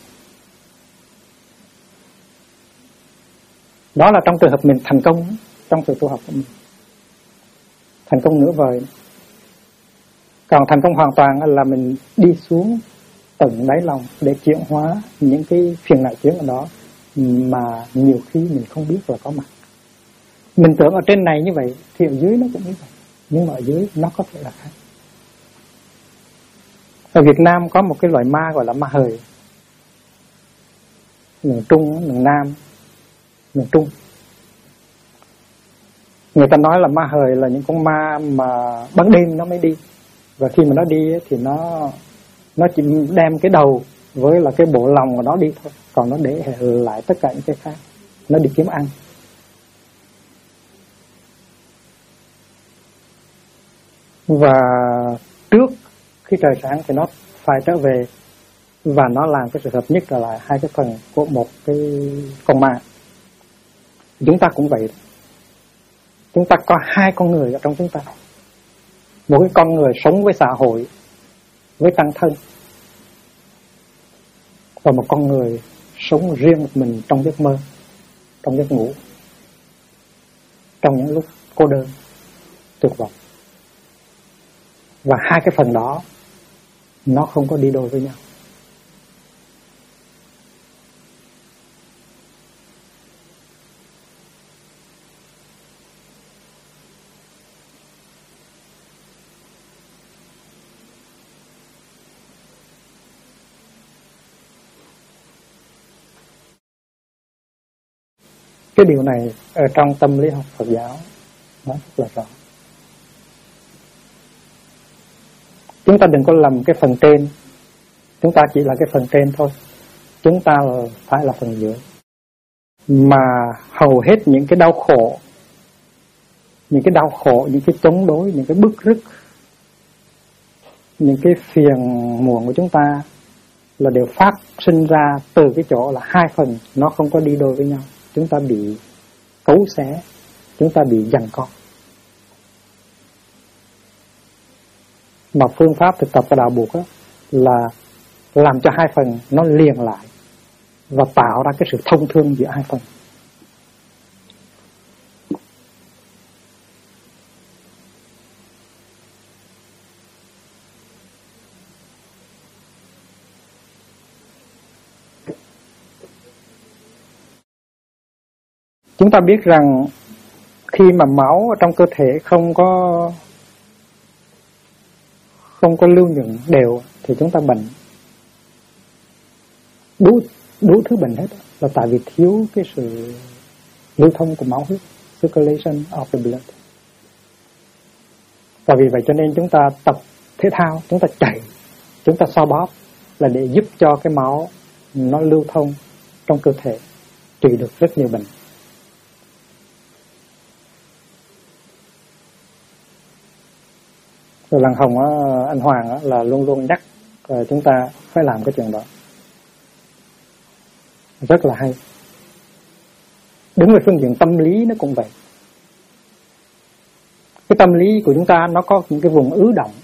Đó là trong trường hợp mình thành công trong sự tu học của mình, thành công nửa vời. Còn thành công hoàn toàn là mình đi xuống tận đáy lòng để chuyển hóa những cái phiền não chướng ở đó mà nhiều khi mình không biết là có mặt. Mình tưởng ở trên này như vậy thì ở dưới nó cũng như vậy, nhưng mà ở dưới nó có thể là khác. Ở Việt Nam có một cái loại ma gọi là ma hời. Miền Trung, miền Nam, miền Trung, người ta nói là ma hời là những con ma mà ban đêm nó mới đi, và khi mà nó đi thì nó chỉ đem cái đầu với là cái bộ lòng của nó đi thôi, còn nó để lại tất cả những cái khác, nó đi kiếm ăn. Và trước khi trời sáng thì nó phải trở về, và nó làm cái sự hợp nhất trở lại hai cái phần của một cái con ma. Chúng ta cũng vậy. Chúng ta có hai con người ở trong chúng ta. Một cái con người sống với xã hội, với tăng thân, và một con người sống riêng một mình trong giấc mơ, trong giấc ngủ, trong những lúc cô đơn, tuyệt vọng. Và hai cái phần đó nó không có đi đôi với nhau. Cái điều này ở trong tâm lý học Phật giáo nó rất là rõ. Chúng ta đừng có lầm cái phần trên. Chúng ta chỉ là cái phần trên thôi. Chúng ta phải là phần dưới. Mà hầu hết những cái đau khổ, những cái chống đối, những cái bức rứt, những cái phiền muộn của chúng ta là đều phát sinh ra từ cái chỗ là hai phần nó không có đi đôi với nhau. Chúng ta bị cấu xé, chúng ta bị giằng co. Mà phương pháp thực tập của đạo Buddha là làm cho hai phần nó liền lại và tạo ra cái sự thông thương giữa hai phần. Chúng ta biết rằng khi mà máu trong cơ thể không có lưu nhuận đều thì chúng ta bệnh. Đủ thứ bệnh hết là tại vì thiếu cái sự lưu thông của máu huyết, circulation of the blood. Và vì vậy cho nên chúng ta tập thể thao, chúng ta chạy, chúng ta xoa bóp là để giúp cho cái máu nó lưu thông trong cơ thể, trị được rất nhiều bệnh. Rồi Lăng Hồng anh Hoàng là luôn luôn nhắc chúng ta phải làm cái chuyện đó, rất là hay. Đứng về phương diện tâm lý nó cũng vậy. Cái tâm lý của chúng ta nó có những cái vùng ứ động,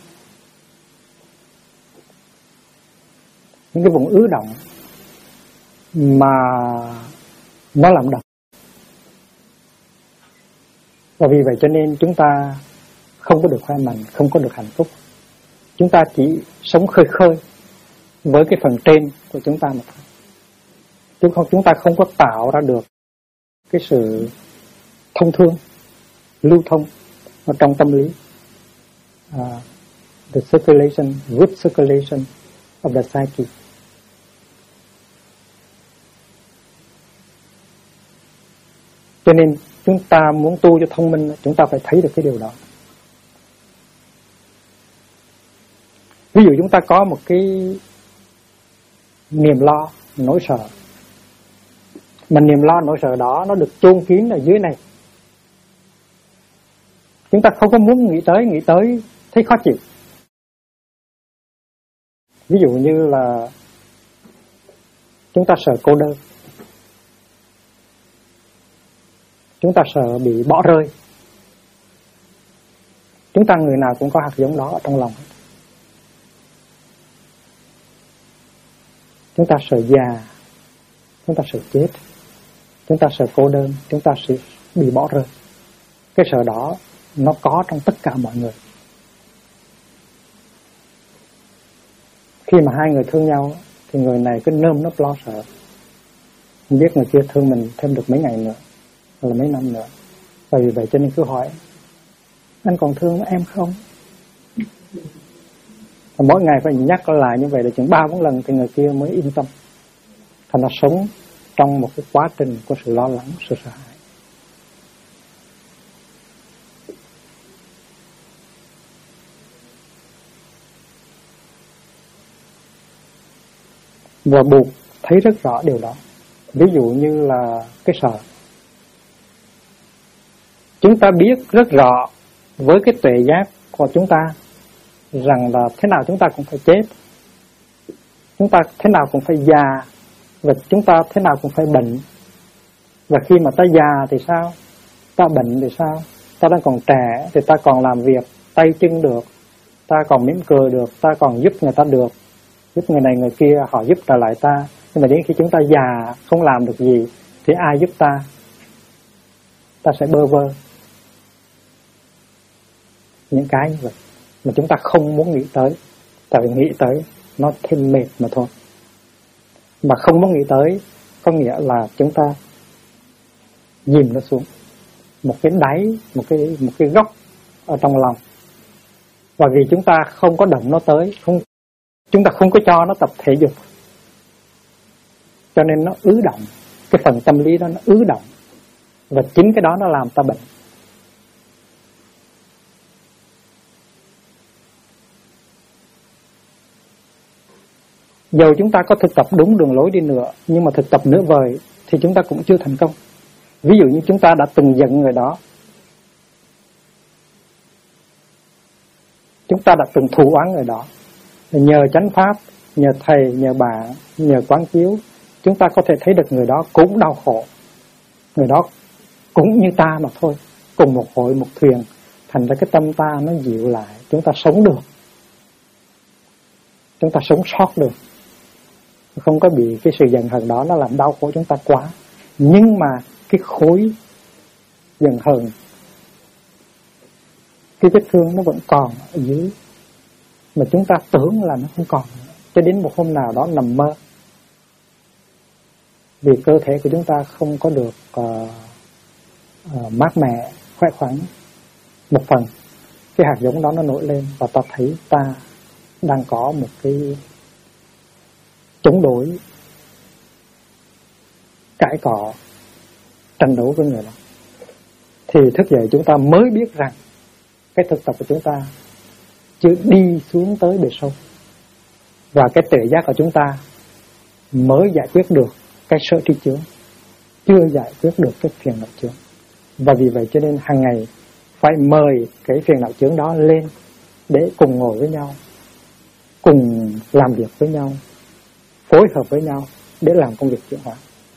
những cái vùng ứ động mà nó làm độc. Và vì vậy cho nên chúng ta không có được khỏe mạnh, không có được hạnh phúc. Chúng ta chỉ sống khơi khơi với cái phần trên của chúng ta mà thôi. Chúng ta không có tạo ra được cái sự thông thương, lưu thông ở trong tâm lý. The circulation, good circulation of the psyche. Cho nên chúng ta muốn tu cho thông minh, chúng ta phải thấy được cái điều đó. Ví dụ chúng ta có một cái niềm lo, nỗi sợ, mà niềm lo, nỗi sợ đó nó được chôn kín ở dưới này. Chúng ta không có muốn nghĩ tới thấy khó chịu. Ví dụ như là chúng ta sợ cô đơn, chúng ta sợ bị bỏ rơi. Chúng ta người nào cũng có hạt giống đó ở trong lòng. Chúng ta sợ già, chúng ta sợ chết, chúng ta sợ cô đơn, chúng ta sẽ bị bỏ rơi. Cái sợ đó nó có trong tất cả mọi người. Khi mà hai người thương nhau thì người này cứ nơm nớp lo sợ, không biết người kia thương mình thêm được mấy ngày nữa, hoặc là mấy năm nữa. Và vì vậy cho nên cứ hỏi: anh còn thương em không? Và mỗi ngày phải nhắc lại như vậy để chừng 3-4 lần thì người kia mới yên tâm. Thành ra sống trong một cái quá trình của sự lo lắng, sự sợ hãi. Và buộc thấy rất rõ điều đó. Ví dụ như là cái sợ. Chúng ta biết rất rõ với cái tuệ giác của chúng ta rằng là thế nào chúng ta cũng phải chết, chúng ta thế nào cũng phải già, và chúng ta thế nào cũng phải bệnh. Và khi mà ta già thì sao? Ta bệnh thì sao? Ta đang còn trẻ thì ta còn làm việc tay chân được, ta còn mỉm cười được, ta còn giúp người ta được, giúp người này người kia, họ giúp trở lại ta. Nhưng mà đến khi chúng ta già không làm được gì thì ai giúp ta? Ta sẽ bơ vơ. Những cái như vậy mà chúng ta không muốn nghĩ tới, tại vì nghĩ tới nó thêm mệt mà thôi. Mà không muốn nghĩ tới có nghĩa là chúng ta dìm nó xuống một cái đáy, một cái góc ở trong lòng. Và vì chúng ta không có động nó tới, chúng ta không có cho nó tập thể dục, cho nên nó ứ động. Cái phần tâm lý đó nó ứ động, và chính cái đó nó làm ta bệnh. Dầu chúng ta có thực tập đúng đường lối đi nữa, nhưng mà thực tập nửa vời thì chúng ta cũng chưa thành công. Ví dụ như chúng ta đã từng giận người đó, chúng ta đã từng thù oán người đó, nhờ chánh pháp, nhờ thầy, nhờ bạn, nhờ quán chiếu, chúng ta có thể thấy được người đó cũng đau khổ, người đó cũng như ta mà thôi, cùng một hội một thuyền. Thành ra cái tâm ta nó dịu lại, chúng ta sống được, chúng ta sống sót được, không có bị cái sự giận hờn đó nó làm đau khổ chúng ta quá. Nhưng mà cái khối giận hờn, cái vết thương nó vẫn còn ở dưới, mà chúng ta tưởng là nó không còn, cho đến một hôm nào đó nằm mơ, vì cơ thể của chúng ta không có được mát mẻ, khỏe khoắn một phần, cái hạt giống đó nó nổi lên, và ta thấy ta đang có một cái chống đối, cãi cọ, tranh đấu với người đó. Thì thức dậy chúng ta mới biết rằng cái thực tập của chúng ta chưa đi xuống tới bề sâu, và cái tuệ giác của chúng ta mới giải quyết được cái sở tri chướng, chưa giải quyết được cái phiền não chướng. Và vì vậy cho nên hàng ngày phải mời cái phiền não chướng đó lên để cùng ngồi với nhau, cùng làm việc với nhau, phối hợp với nhau để làm công việc chuyển hóa.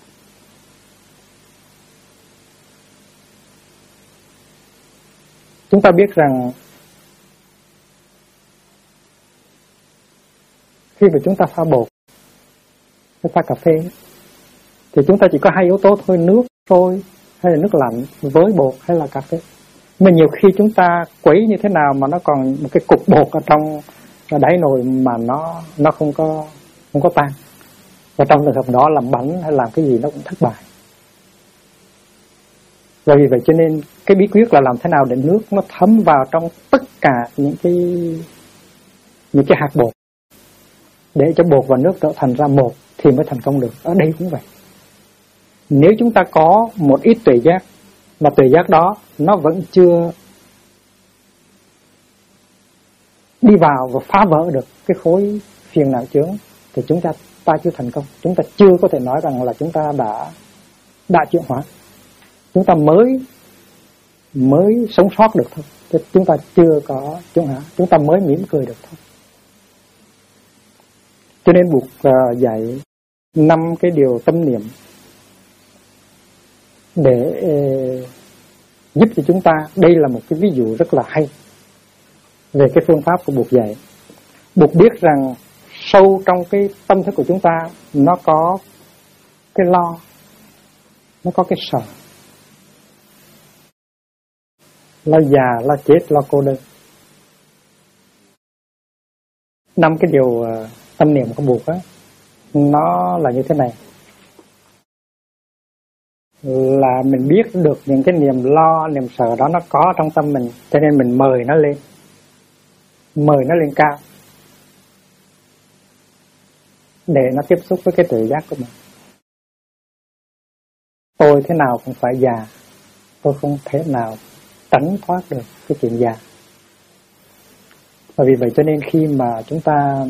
Chúng ta biết rằng khi mà chúng ta pha bột, pha cà phê, thì chúng ta chỉ có hai yếu tố thôi, nước sôi hay là nước lạnh với bột hay là cà phê. Mà nhiều khi chúng ta quấy như thế nào mà nó còn một cái cục bột ở trong đáy nồi mà nó không có tan. Và trong trường hợp đó làm bánh hay làm cái gì nó cũng thất bại. Và vì vậy cho nên cái bí quyết là làm thế nào để nước nó thấm vào trong tất cả những cái hạt bột, để cho bột và nước trở thành ra một thì mới thành công được. Ở đây cũng vậy. Nếu chúng ta có một ít tuệ giác, mà tuệ giác đó nó vẫn chưa đi vào và phá vỡ được cái khối phiền não chướng, thì chúng ta chưa thành công. Chúng ta chưa có thể nói rằng là chúng ta đã chuyển hóa. Chúng ta mới sống sót được thôi, chứ chúng ta chưa có chuyển hóa. Chúng ta mới mỉm cười được thôi. Cho nên buộc dạy 5 cái điều tâm niệm để giúp cho chúng ta. Đây là một cái ví dụ rất là hay về cái phương pháp của Buộc dạy. Buộc biết rằng sâu trong cái tâm thức của chúng ta nó có cái lo, nó có cái sợ, lo già, lo chết, lo cô đơn. 5 cái điều tâm niệm của Buộc á, nó là như thế này. Là mình biết được những cái niềm lo, niềm sợ đó nó có trong tâm mình, cho nên mình mời nó lên cao để nó tiếp xúc với cái tự giác của mình. Tôi thế nào cũng phải già, tôi không thể nào tránh thoát được cái chuyện già. Và vì vậy cho nên khi mà chúng ta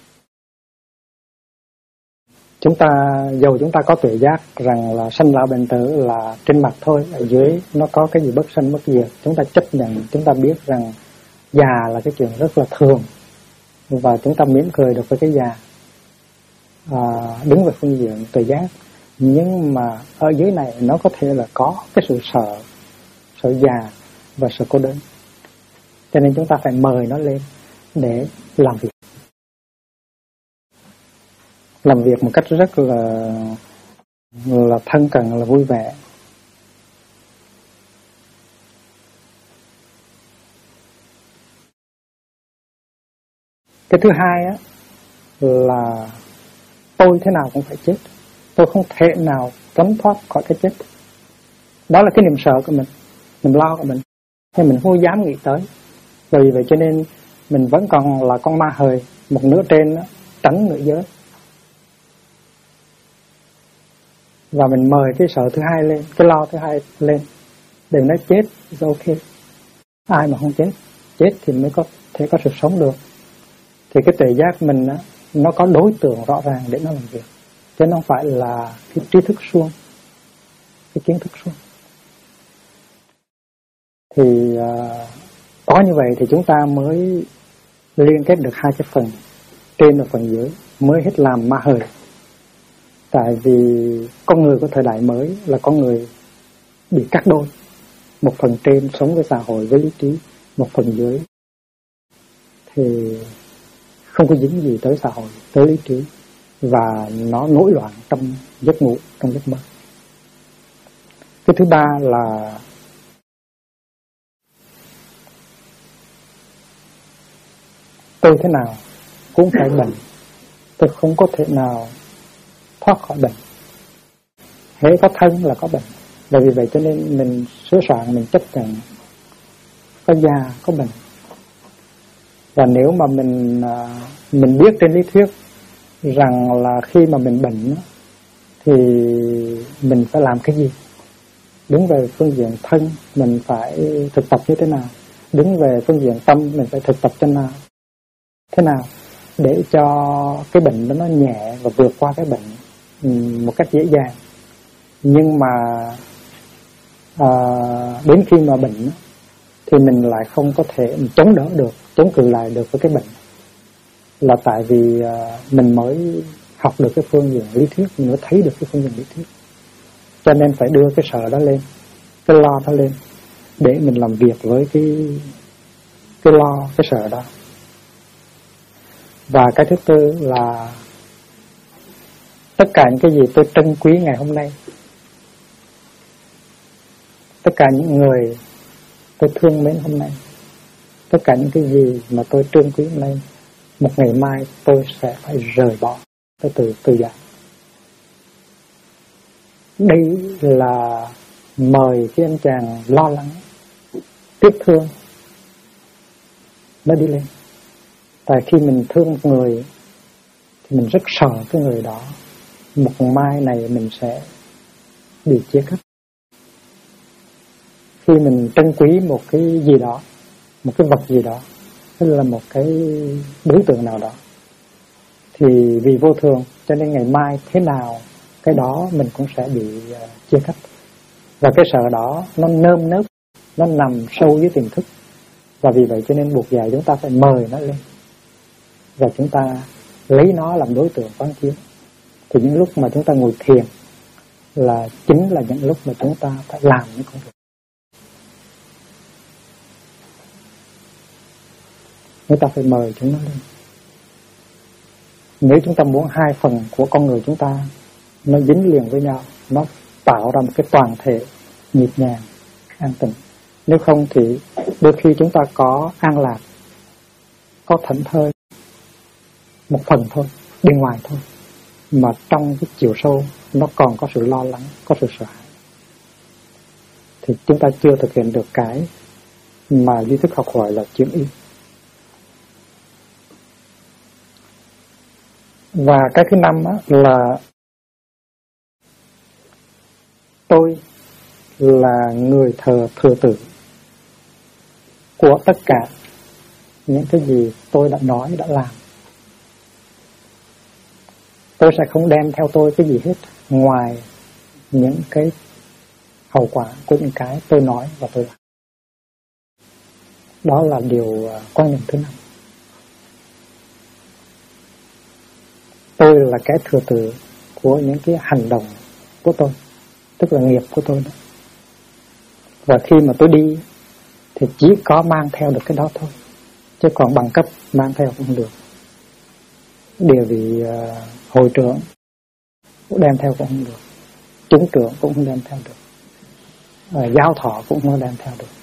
dầu chúng ta có tuệ giác rằng là sanh lão bệnh tử là trên mặt thôi, ở dưới nó có cái gì bất sanh bất diệt, chúng ta chấp nhận, chúng ta biết rằng già là cái chuyện rất là thường, và chúng ta mỉm cười được với cái già, đứng về phương diện tuệ giác. Nhưng mà ở dưới này nó có thể là có cái sự sợ già và sợ cô đơn, cho nên chúng ta phải mời nó lên để làm việc một cách rất là thân cận, là vui vẻ. Cái thứ hai á là tôi thế nào cũng phải chết, tôi không thể nào tránh thoát khỏi cái chết. Đó là cái niềm sợ của mình, niềm lo của mình, nhưng mình không dám nghĩ tới. Vì vậy cho nên mình vẫn còn là con ma hời, một nửa trên đó, tránh nửa dưới. Và mình mời cái sợ thứ hai lên, cái lo thứ hai lên, đừng nói chết, it's ok. Ai mà không chết thì mới có thể có sự sống được. Thì cái tuệ giác mình á, nó có đối tượng rõ ràng để nó làm việc, chứ nó không phải là cái trí thức suông, cái kiến thức suông. Thì có như vậy thì chúng ta mới liên kết được hai cái phần trên và phần dưới, mới hết làm ma hời. Tại vì con người của thời đại mới là con người bị cắt đôi. Một phần trên sống với xã hội, với lý trí, một phần dưới thì không có dính gì tới xã hội, tới lý trí, và nó nổi loạn trong giấc ngủ, trong giấc mơ. Cái thứ ba là tôi thế nào cũng phải bệnh, tôi không có thể nào thoát khỏi bệnh. Hễ có thân là có bệnh. Và vì vậy cho nên mình sửa soạn, mình chấp nhận có già, có bệnh. Và nếu mà mình biết trên lý thuyết rằng là khi mà mình bệnh thì mình phải làm cái gì, đứng về phương diện thân mình phải thực tập như thế nào, đứng về phương diện tâm mình phải thực tập thế nào để cho cái bệnh đó nó nhẹ và vượt qua cái bệnh một cách dễ dàng. Nhưng mà đến khi mà bệnh thì mình lại không có thể chống đỡ được, chống cự lại được với cái bệnh, là tại vì mình mới học được cái phương diện lý thuyết, mình mới thấy được cái phương diện lý thuyết. Cho nên phải đưa cái sợ đó lên, cái lo đó lên, để mình làm việc với cái lo, cái sợ đó. Và cái thứ tư là tất cả những cái gì tôi trân quý ngày hôm nay, tất cả những người tôi thương mến hôm nay, tất cả những cái gì mà tôi trân quý hôm nay, một ngày mai tôi sẽ phải rời bỏ, tôi từ giã. Đây là mời cái anh chàng lo lắng, tiếc thương nó đi lên. Tại khi mình thương một người thì mình rất sợ cái người đó một mai này mình sẽ bị chia cắt. Khi mình trân quý một cái gì đó, một cái vật gì đó, hay là một cái đối tượng nào đó, thì vì vô thường cho nên ngày mai thế nào cái đó mình cũng sẽ bị chia cắt. Và cái sợ đó nó nơm nớp, nó nằm sâu dưới tiềm thức. Và vì vậy cho nên buộc dạy chúng ta phải mời nó lên, và chúng ta lấy nó làm đối tượng quán chiếu. Thì những lúc mà chúng ta ngồi thiền là chính là những lúc mà chúng ta phải làm những công việc. Chúng ta phải mời chúng nó lên. Nếu chúng ta muốn hai phần của con người chúng ta nó dính liền với nhau, nó tạo ra một cái toàn thể nhịp nhàng, an tịnh. Nếu không thì đôi khi chúng ta có an lạc, có thảnh thơi, một phần thôi, bên ngoài thôi, mà trong cái chiều sâu nó còn có sự lo lắng, có sự sợ hãi, thì chúng ta chưa thực hiện được cái mà duy thức học gọi là chiếm ý. Và cái thứ năm là tôi là người thừa tử của tất cả những cái gì tôi đã nói, đã làm. Tôi sẽ không đem theo tôi cái gì hết ngoài những cái hậu quả của những cái tôi nói và tôi làm. Đó là điều quan trọng thứ năm. Tôi là cái thừa tử của những cái hành động của tôi, tức là nghiệp của tôi đó. Và khi mà tôi đi thì chỉ có mang theo được cái đó thôi, chứ còn bằng cấp mang theo cũng không được. Địa vị hội trưởng cũng đem theo cũng không được, chúng trưởng cũng không đem theo được, giáo thọ cũng không đem theo được.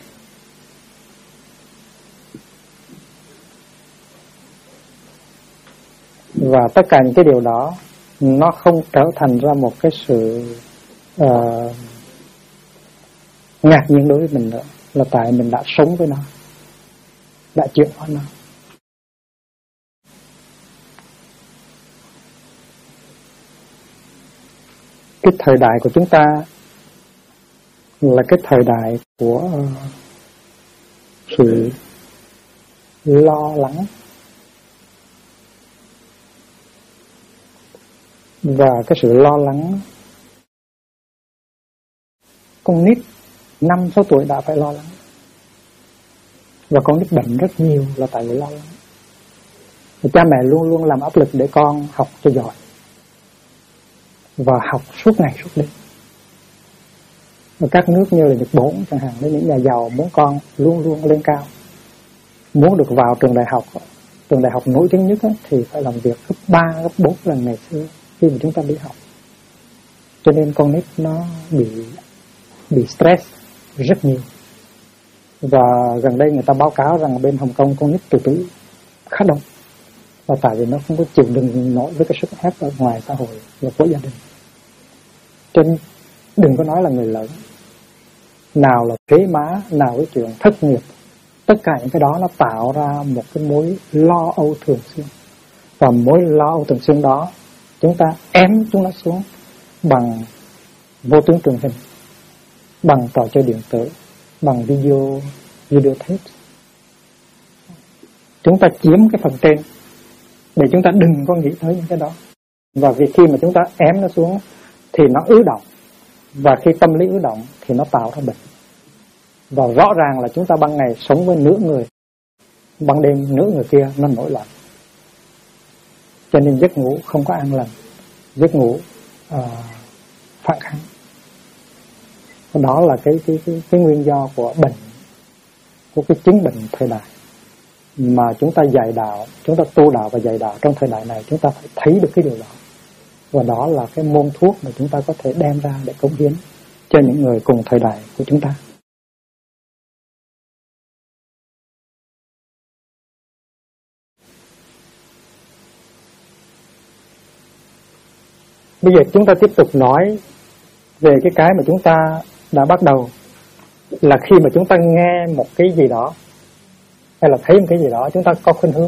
Và tất cả những cái điều đó nó không trở thành ra một cái sự ngạc nhiên đối với mình nữa, là tại mình đã sống với nó, đã chịu hóa nó. Cái thời đại của chúng ta là cái thời đại của sự lo lắng, và cái sự lo lắng con nít 5-6 tuổi đã phải lo lắng, và con nít bệnh rất nhiều là tại vì lo lắng. Và cha mẹ luôn luôn làm áp lực để con học cho giỏi, và học suốt ngày suốt đêm. Và các nước như là Nhật Bản chẳng hạn, những nhà giàu muốn con luôn luôn lên cao, muốn được vào trường đại học nổi tiếng nhất thì phải làm việc gấp 3, gấp 4 lần ngày xưa khi mà chúng ta đi học. Cho nên con nít nó bị stress rất nhiều. Và gần đây người ta báo cáo rằng bên Hồng Kông con nít tự tử khá đông, và tại vì nó không có chịu đựng nổi với cái sức ép ở ngoài xã hội và của gia đình. Cho nên đừng có nói là người lớn, nào là thuế má, nào cái chuyện thất nghiệp, tất cả những cái đó nó tạo ra một cái mối lo âu thường xuyên. Và mối lo âu thường xuyên đó chúng ta ém chúng nó xuống bằng vô tuyến truyền hình, bằng trò chơi điện tử, bằng video tape. Chúng ta chiếm cái phần trên để chúng ta đừng có nghĩ tới những cái đó. Và vì khi mà chúng ta ém nó xuống thì nó ứ động, và khi tâm lý ứ động thì nó tạo ra bệnh. Và rõ ràng là chúng ta ban ngày sống với nửa người, ban đêm nửa người kia nó nổi loạn. Cho nên giấc ngủ không có an lành, giấc ngủ phản kháng. Đó là cái nguyên do của bệnh, của cái chứng bệnh thời đại. Mà chúng ta dạy đạo, chúng ta tu đạo và dạy đạo trong thời đại này, chúng ta phải thấy được cái điều đó. Và đó là cái môn thuốc mà chúng ta có thể đem ra để cống hiến cho những người cùng thời đại của chúng ta. Bây giờ chúng ta tiếp tục nói về cái mà chúng ta đã bắt đầu, là khi mà chúng ta nghe một cái gì đó hay là thấy một cái gì đó, chúng ta có khuynh hướng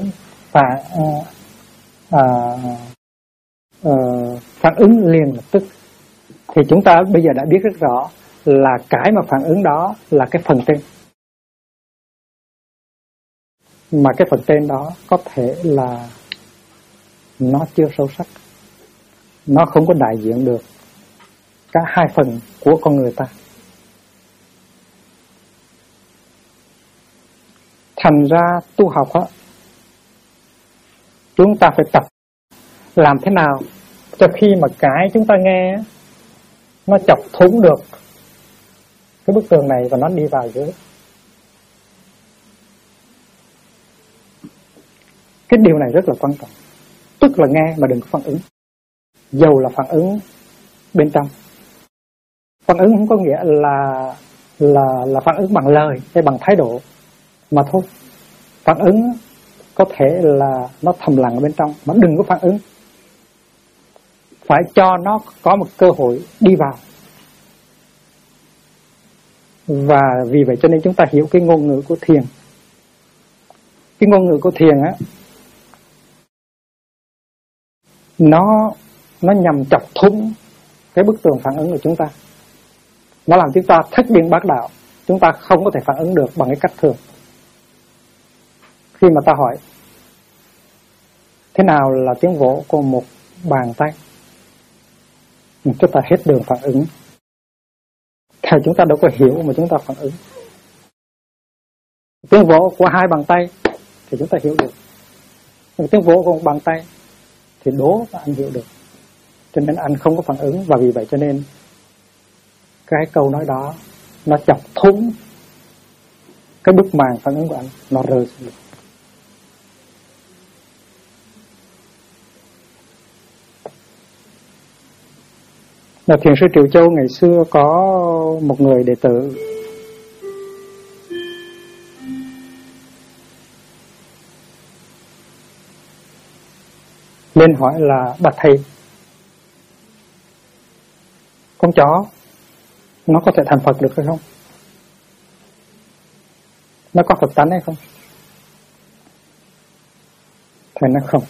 phản ứng liền lập tức, thì chúng ta bây giờ đã biết rất rõ là cái mà phản ứng đó là cái phần trên, mà cái phần trên đó có thể là nó chưa sâu sắc, nó không có đại diện được cả hai phần của con người ta. Thành ra tu học á, chúng ta phải tập làm thế nào cho khi mà cái chúng ta nghe nó chọc thủng được cái bức tường này và nó đi vào dưới. Cái điều này rất là quan trọng. Tức là nghe mà đừng có phản ứng, dầu là phản ứng bên trong. Phản ứng không có nghĩa là phản ứng bằng lời hay bằng thái độ mà thôi. Phản ứng có thể là nó thầm lặng ở bên trong, mà đừng có phản ứng. Phải cho nó có một cơ hội đi vào. Và vì vậy cho nên chúng ta hiểu cái ngôn ngữ của thiền. Cái ngôn ngữ của thiền á, nó nhằm chọc thủng cái bức tường phản ứng của chúng ta. Nó làm chúng ta thất điên bác đạo. Chúng ta không có thể phản ứng được bằng cái cách thường. Khi mà ta hỏi thế nào là tiếng vỗ của một bàn tay, chúng ta hết đường phản ứng. Theo chúng ta đâu có hiểu mà chúng ta phản ứng. Tiếng vỗ của hai bàn tay thì chúng ta hiểu được, nhưng tiếng vỗ của một bàn tay thì đố và anh hiểu được. Cho nên anh không có phản ứng, và vì vậy cho nên cái câu nói đó nó chọc thủng cái bức màn phản ứng của anh, nó rơi xuống. Là Thiền sư Triệu Châu ngày xưa có một người đệ tử lên hỏi là: bạch thầy, con chó nó có thể thành Phật được hay không? Nó có Phật tánh hay không? Thầy nói không.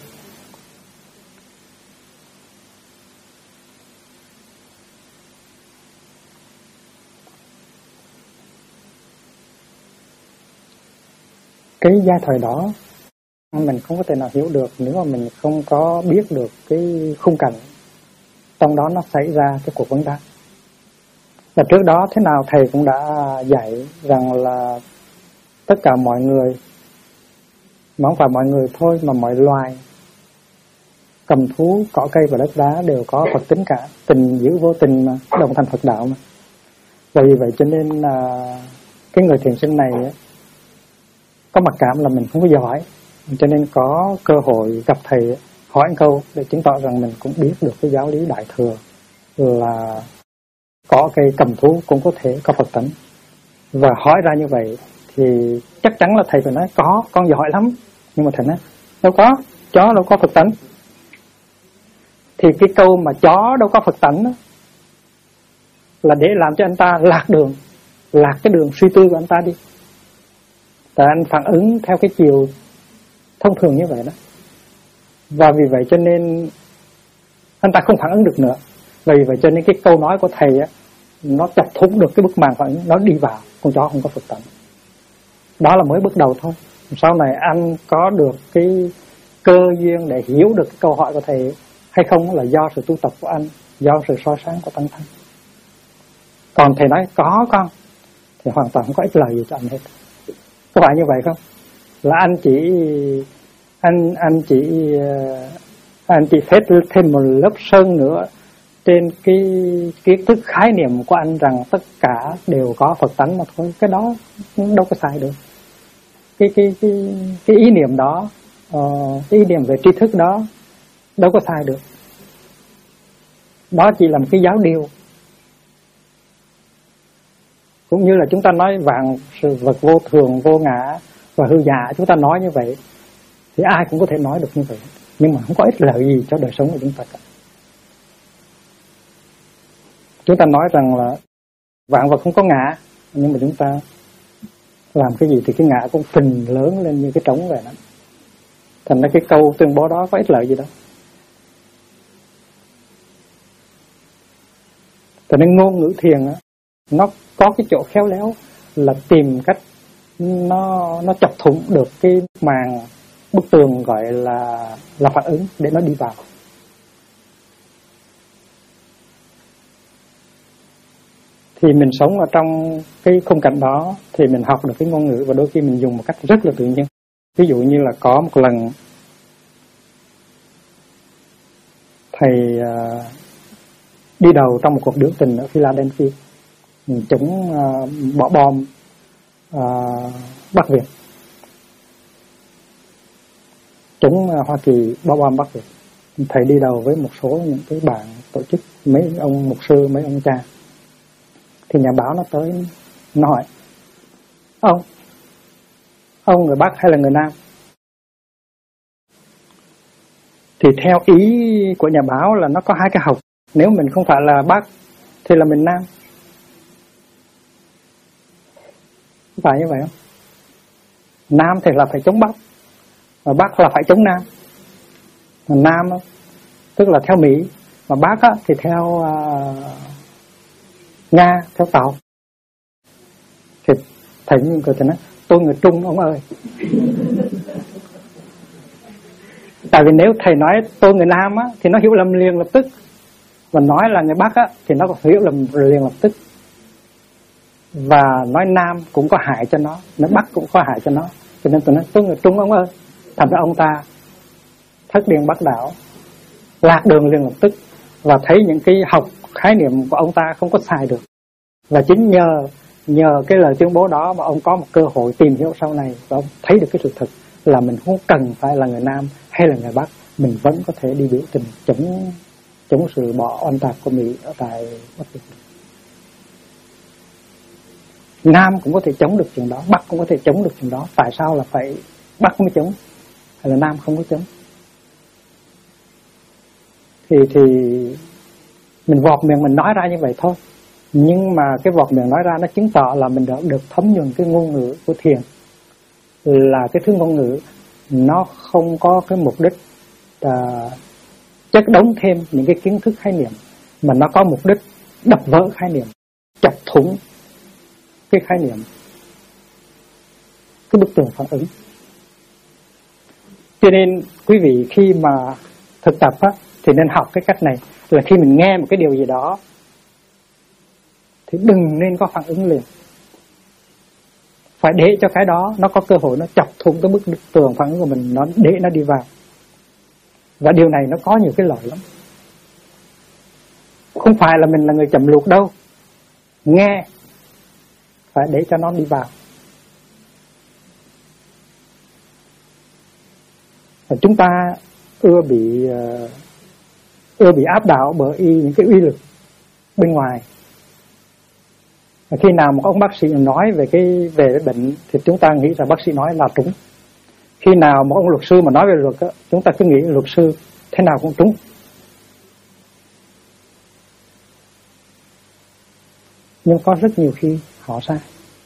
Cái giai thoại đó mình không có thể nào hiểu được nếu mà mình không có biết được cái khung cảnh trong đó nó xảy ra cái cuộc vấn đáp. Và trước đó thế nào thầy cũng đã dạy rằng là tất cả mọi người, mà không phải mọi người thôi mà mọi loài, cầm thú, cỏ cây và đất đá đều có Phật tính cả, tình giữ vô tình mà, đồng thành Phật đạo mà. Và vì vậy cho nên cái người thiền sinh này có mặc cảm là mình không có giỏi, cho nên có cơ hội gặp thầy hỏi một câu để chứng tỏ rằng mình cũng biết được cái giáo lý Đại Thừa là có cây cầm thú cũng có thể có Phật tánh. Và hỏi ra như vậy thì chắc chắn là thầy phải nói có, con giỏi lắm. Nhưng mà thầy nói đâu có, chó đâu có Phật tánh. Thì cái câu mà chó đâu có Phật tánh đó, là để làm cho anh ta lạc đường, lạc cái đường suy tư của anh ta đi. Tại anh phản ứng theo cái chiều thông thường như vậy đó. Và vì vậy cho nên anh ta không phản ứng được nữa. Vì vậy cho nên cái câu nói của thầy á, nó chọc thủng được cái bức màn phản ứng, nó đi vào, con chó không có Phật tánh. Đó là mới bước đầu thôi. Sau này anh có được cái cơ duyên để hiểu được cái câu hỏi của thầy hay không là do sự tu tập của anh, do sự soi sáng của Tăng Thân. Còn thầy nói có con thì hoàn toàn không có ích lợi gì cho anh hết. Có phải như vậy không? Là anh chỉ phết thêm một lớp sơn nữa trên cái kiến thức khái niệm của anh rằng tất cả đều có Phật tánh mà thôi. Cái đó đâu có sai được. Cái ý niệm đó, cái ý niệm về tri thức đó đâu có sai được. Đó chỉ là một cái giáo điều. Cũng như là chúng ta nói vạn sự vật vô thường, vô ngã và hư giả, chúng ta nói như vậy thì ai cũng có thể nói được như vậy, nhưng mà không có ích lợi gì cho đời sống của chúng ta cả. Chúng ta nói rằng là vạn vật không có ngã, nhưng mà chúng ta làm cái gì thì cái ngã cũng phình lớn lên như cái trống vậy đó. Thành ra cái câu tuyên bố đó có ích lợi gì đâu. Cho nên ngôn ngữ thiền á, nó có cái chỗ khéo léo là tìm cách nó chọc thủng được cái màng bức tường gọi là phản ứng để nó đi vào. Thì mình sống ở trong cái khung cảnh đó thì mình học được cái ngôn ngữ, và đôi khi mình dùng một cách rất là tự nhiên. Ví dụ như là có một lần thầy đi đầu trong một cuộc biểu tình ở Philadelphia, chúng bỏ bom Bắc Việt, chúng Hoa Kỳ bỏ bom Bắc Việt. Thầy đi đầu với một số những cái bạn tổ chức, mấy ông mục sư, mấy ông cha. Thì nhà báo nó tới, nó hỏi: ông người Bắc hay là người Nam? Thì theo ý của nhà báo là nó có hai cái học. Nếu mình không phải là Bắc thì là mình Nam. Phải như vậy không? Nam thì là phải chống Bắc, và Bắc là phải chống Nam. Mà Nam đó, tức là theo Mỹ, mà Bắc á, thì theo Nga, theo Tàu. Thì thầy nhìn cười thì nói: tôi người Trung ông ơi. Tại vì nếu thầy nói tôi người Nam á, thì nó hiểu lầm liền lập tức. Và nói là người Bắc á, thì nó hiểu lầm liền lập tức. Và nói Nam cũng có hại cho nó, nói Bắc cũng có hại cho nó. Cho nên tôi nói tôi người Trung ông ơi. Thành ra ông ta thất điên bắt đảo, lạc đường liền lập tức. Và thấy những cái học khái niệm của ông ta không có xài được. Và chính nhờ cái lời tuyên bố đó mà ông có một cơ hội tìm hiểu sau này, và ông thấy được cái sự thật là mình không cần phải là người Nam hay là người Bắc, mình vẫn có thể đi biểu tình chống sự bỏ oanh tạc của Mỹ ở tại Bắc Việt. Nam cũng có thể chống được chuyện đó, Bắc cũng có thể chống được chuyện đó. Tại sao là phải Bắc mới chống hay là Nam không có chống? Thì mình vọt miệng mình nói ra như vậy thôi. Nhưng mà cái vọt miệng nói ra nó chứng tỏ là mình đã được thấm nhuần cái ngôn ngữ của thiền. Là cái thứ ngôn ngữ nó không có cái mục đích chất đóng thêm những cái kiến thức khái niệm, mà nó có mục đích đập vỡ khái niệm, chọc thủng cái khái niệm, cái bức tường phản ứng. Cho nên quý vị khi mà thực tập á, thì nên học cái cách này, là khi mình nghe một cái điều gì đó thì đừng nên có phản ứng liền, phải để cho cái đó nó có cơ hội nó chọc thủng cái bức tường phản ứng của mình, nó để nó đi vào. Và điều này nó có nhiều cái lợi lắm. Không phải là mình là người chậm luộc đâu, nghe phải để cho nó đi vào. Và chúng ta ưa bị áp đảo bởi những cái uy lực bên ngoài. Và khi nào một ông bác sĩ nói về cái bệnh thì chúng ta nghĩ rằng bác sĩ nói là trúng. Khi nào một ông luật sư mà nói về luật á, chúng ta cứ nghĩ luật sư thế nào cũng trúng. Nhưng có rất nhiều khi họ sai.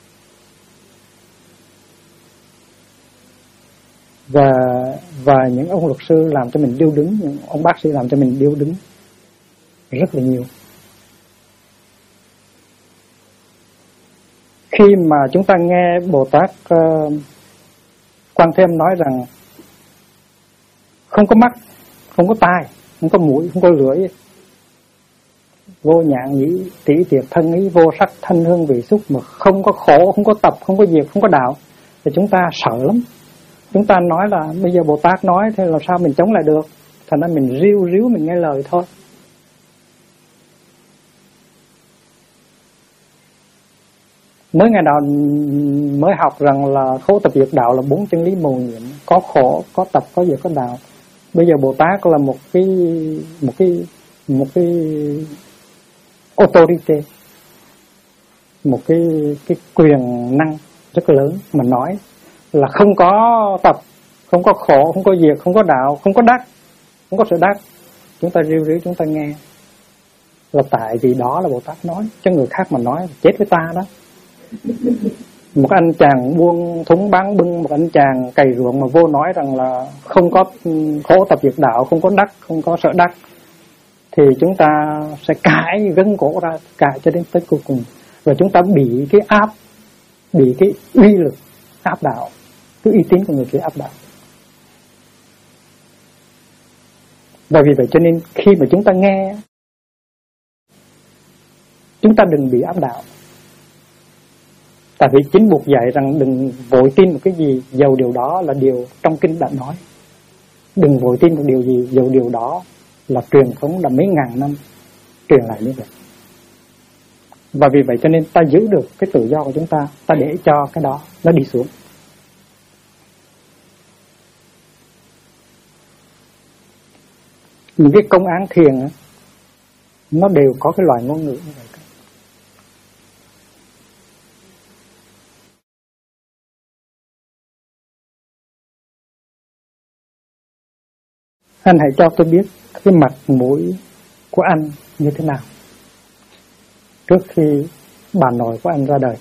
Và những ông luật sư làm cho mình điêu đứng, những ông bác sĩ làm cho mình điêu đứng rất là nhiều. Khi mà chúng ta nghe Bồ Tát Quan Thế Âm nói rằng không có mắt, không có tai, không có mũi, không có lưỡi, vô nhãn nhĩ tỷ tiệt thân ý, vô sắc thanh hương vị xúc, mà không có khổ, không có tập, không có diệt, không có đạo, thì chúng ta sợ lắm. Chúng ta nói là bây giờ Bồ Tát nói thì làm sao mình chống lại được. Thành ra mình ríu mình nghe lời thôi. Mới ngày nào mới học rằng là khổ tập diệt đạo là 4 chân lý mầu nhiệm, có khổ, có tập, có diệt, có đạo. Bây giờ Bồ Tát là một cái authority, một cái quyền năng rất lớn mà nói là không có tập, không có khổ, không có diệt, không có đạo, không có đắc, không có sự đắc. Chúng ta ríu chúng ta nghe. là tại vì đó là Bồ Tát nói, chứ người khác mà nói chết với ta đó. Một anh chàng buông thúng bán bưng, một anh chàng cày ruộng mà vô nói rằng là không có khổ tập diệt đạo, không có đắc, không có sợ đắc, thì chúng ta sẽ cãi gân cổ ra, cãi cho đến tới cuối cùng, và chúng ta bị cái uy lực áp đảo, cái uy tín của người kia áp đảo. Và vì vậy cho nên khi mà chúng ta nghe, chúng ta đừng bị áp đảo. Tại vì chính Bụt dạy rằng đừng vội tin một cái gì, dầu điều đó là điều trong kinh đã nói. Đừng vội tin một điều gì, dầu điều đó là truyền thống đã mấy ngàn năm truyền lại như vậy. Và vì vậy cho nên ta giữ được cái tự do của chúng ta, ta để cho cái đó nó đi xuống. Những cái công án thiền nó đều có cái loại ngôn ngữ như vậy. Anh hãy cho tôi biết cái mặt mũi của anh như thế nào trước khi bà nội của anh ra đời.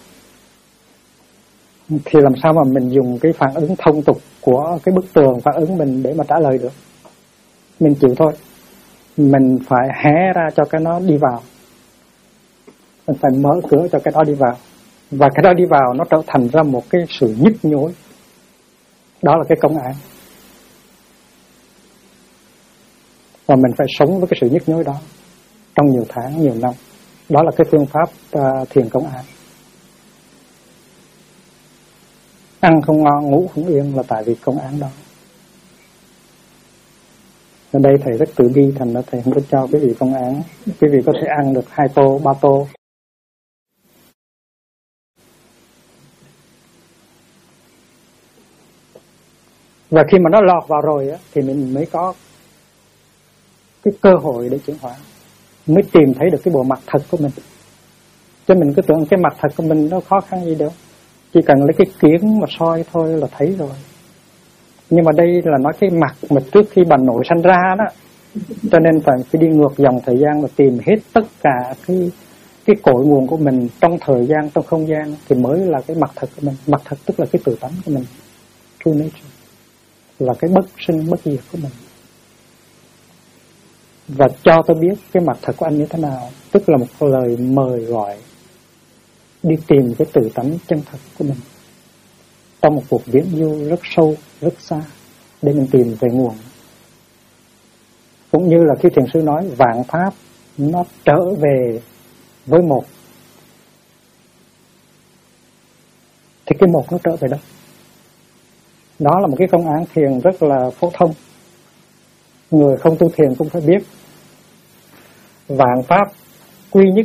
Thì làm sao mà mình dùng cái phản ứng thông tục của cái bức tường phản ứng mình để mà trả lời được. Mình chịu thôi. Mình phải hé ra cho cái nó đi vào. Mình phải mở cửa cho cái đó đi vào. Và cái đó đi vào nó trở thành ra một cái sự nhức nhối. Đó là cái công án. Và mình phải sống với cái sự nhức nhối đó trong nhiều tháng, nhiều năm. Đó là cái phương pháp thiền công án. Ăn không ngon, ngủ không yên là tại vì công án đó. Ở đây thầy rất tự bi, thành ra thầy không có cho quý vị công án. Quý vị có thể ăn được 2 tô, 3 tô. Và khi mà nó lọt vào rồi á, thì mình mới có cái cơ hội để chuyển hóa, mới tìm thấy được cái bộ mặt thật của mình. Chứ mình cứ tưởng cái mặt thật của mình nó khó khăn gì đâu, chỉ cần lấy cái kiếng mà soi thôi là thấy rồi. Nhưng mà đây là nói cái mặt mà trước khi bà nội sanh ra đó, cho nên phải đi ngược dòng thời gian và tìm hết tất cả cái cội nguồn của mình trong thời gian, trong không gian, thì mới là cái mặt thật của mình. Mặt thật tức là cái tự tánh của mình, true nature, là cái bất sinh bất diệt của mình. Và cho tôi biết cái mặt thật của anh như thế nào, tức là một lời mời gọi đi tìm cái tự tánh chân thật của mình trong một cuộc viễn du rất sâu, rất xa, để mình tìm về nguồn. Cũng như là khi thiền sư nói vạn pháp nó trở về với một, thì cái một nó trở về đâu? Đó là một cái công án thiền rất là phổ thông, người không tu thiền cũng phải biết. Vạn pháp quy nhất,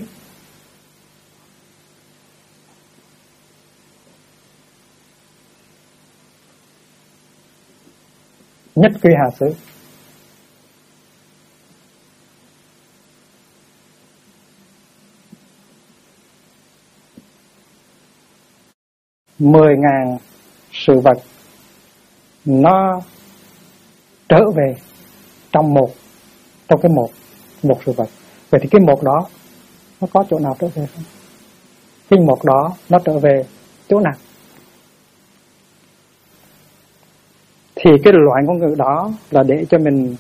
nhất quy hà xứ. Mười ngàn sự vật nó trở về trong cái một sự vật. Vậy thì cái một đó nó có chỗ nào trở về không? Cái một đó nó trở về chỗ nào? Thì cái loại ngôn ngữ đó là để cho mình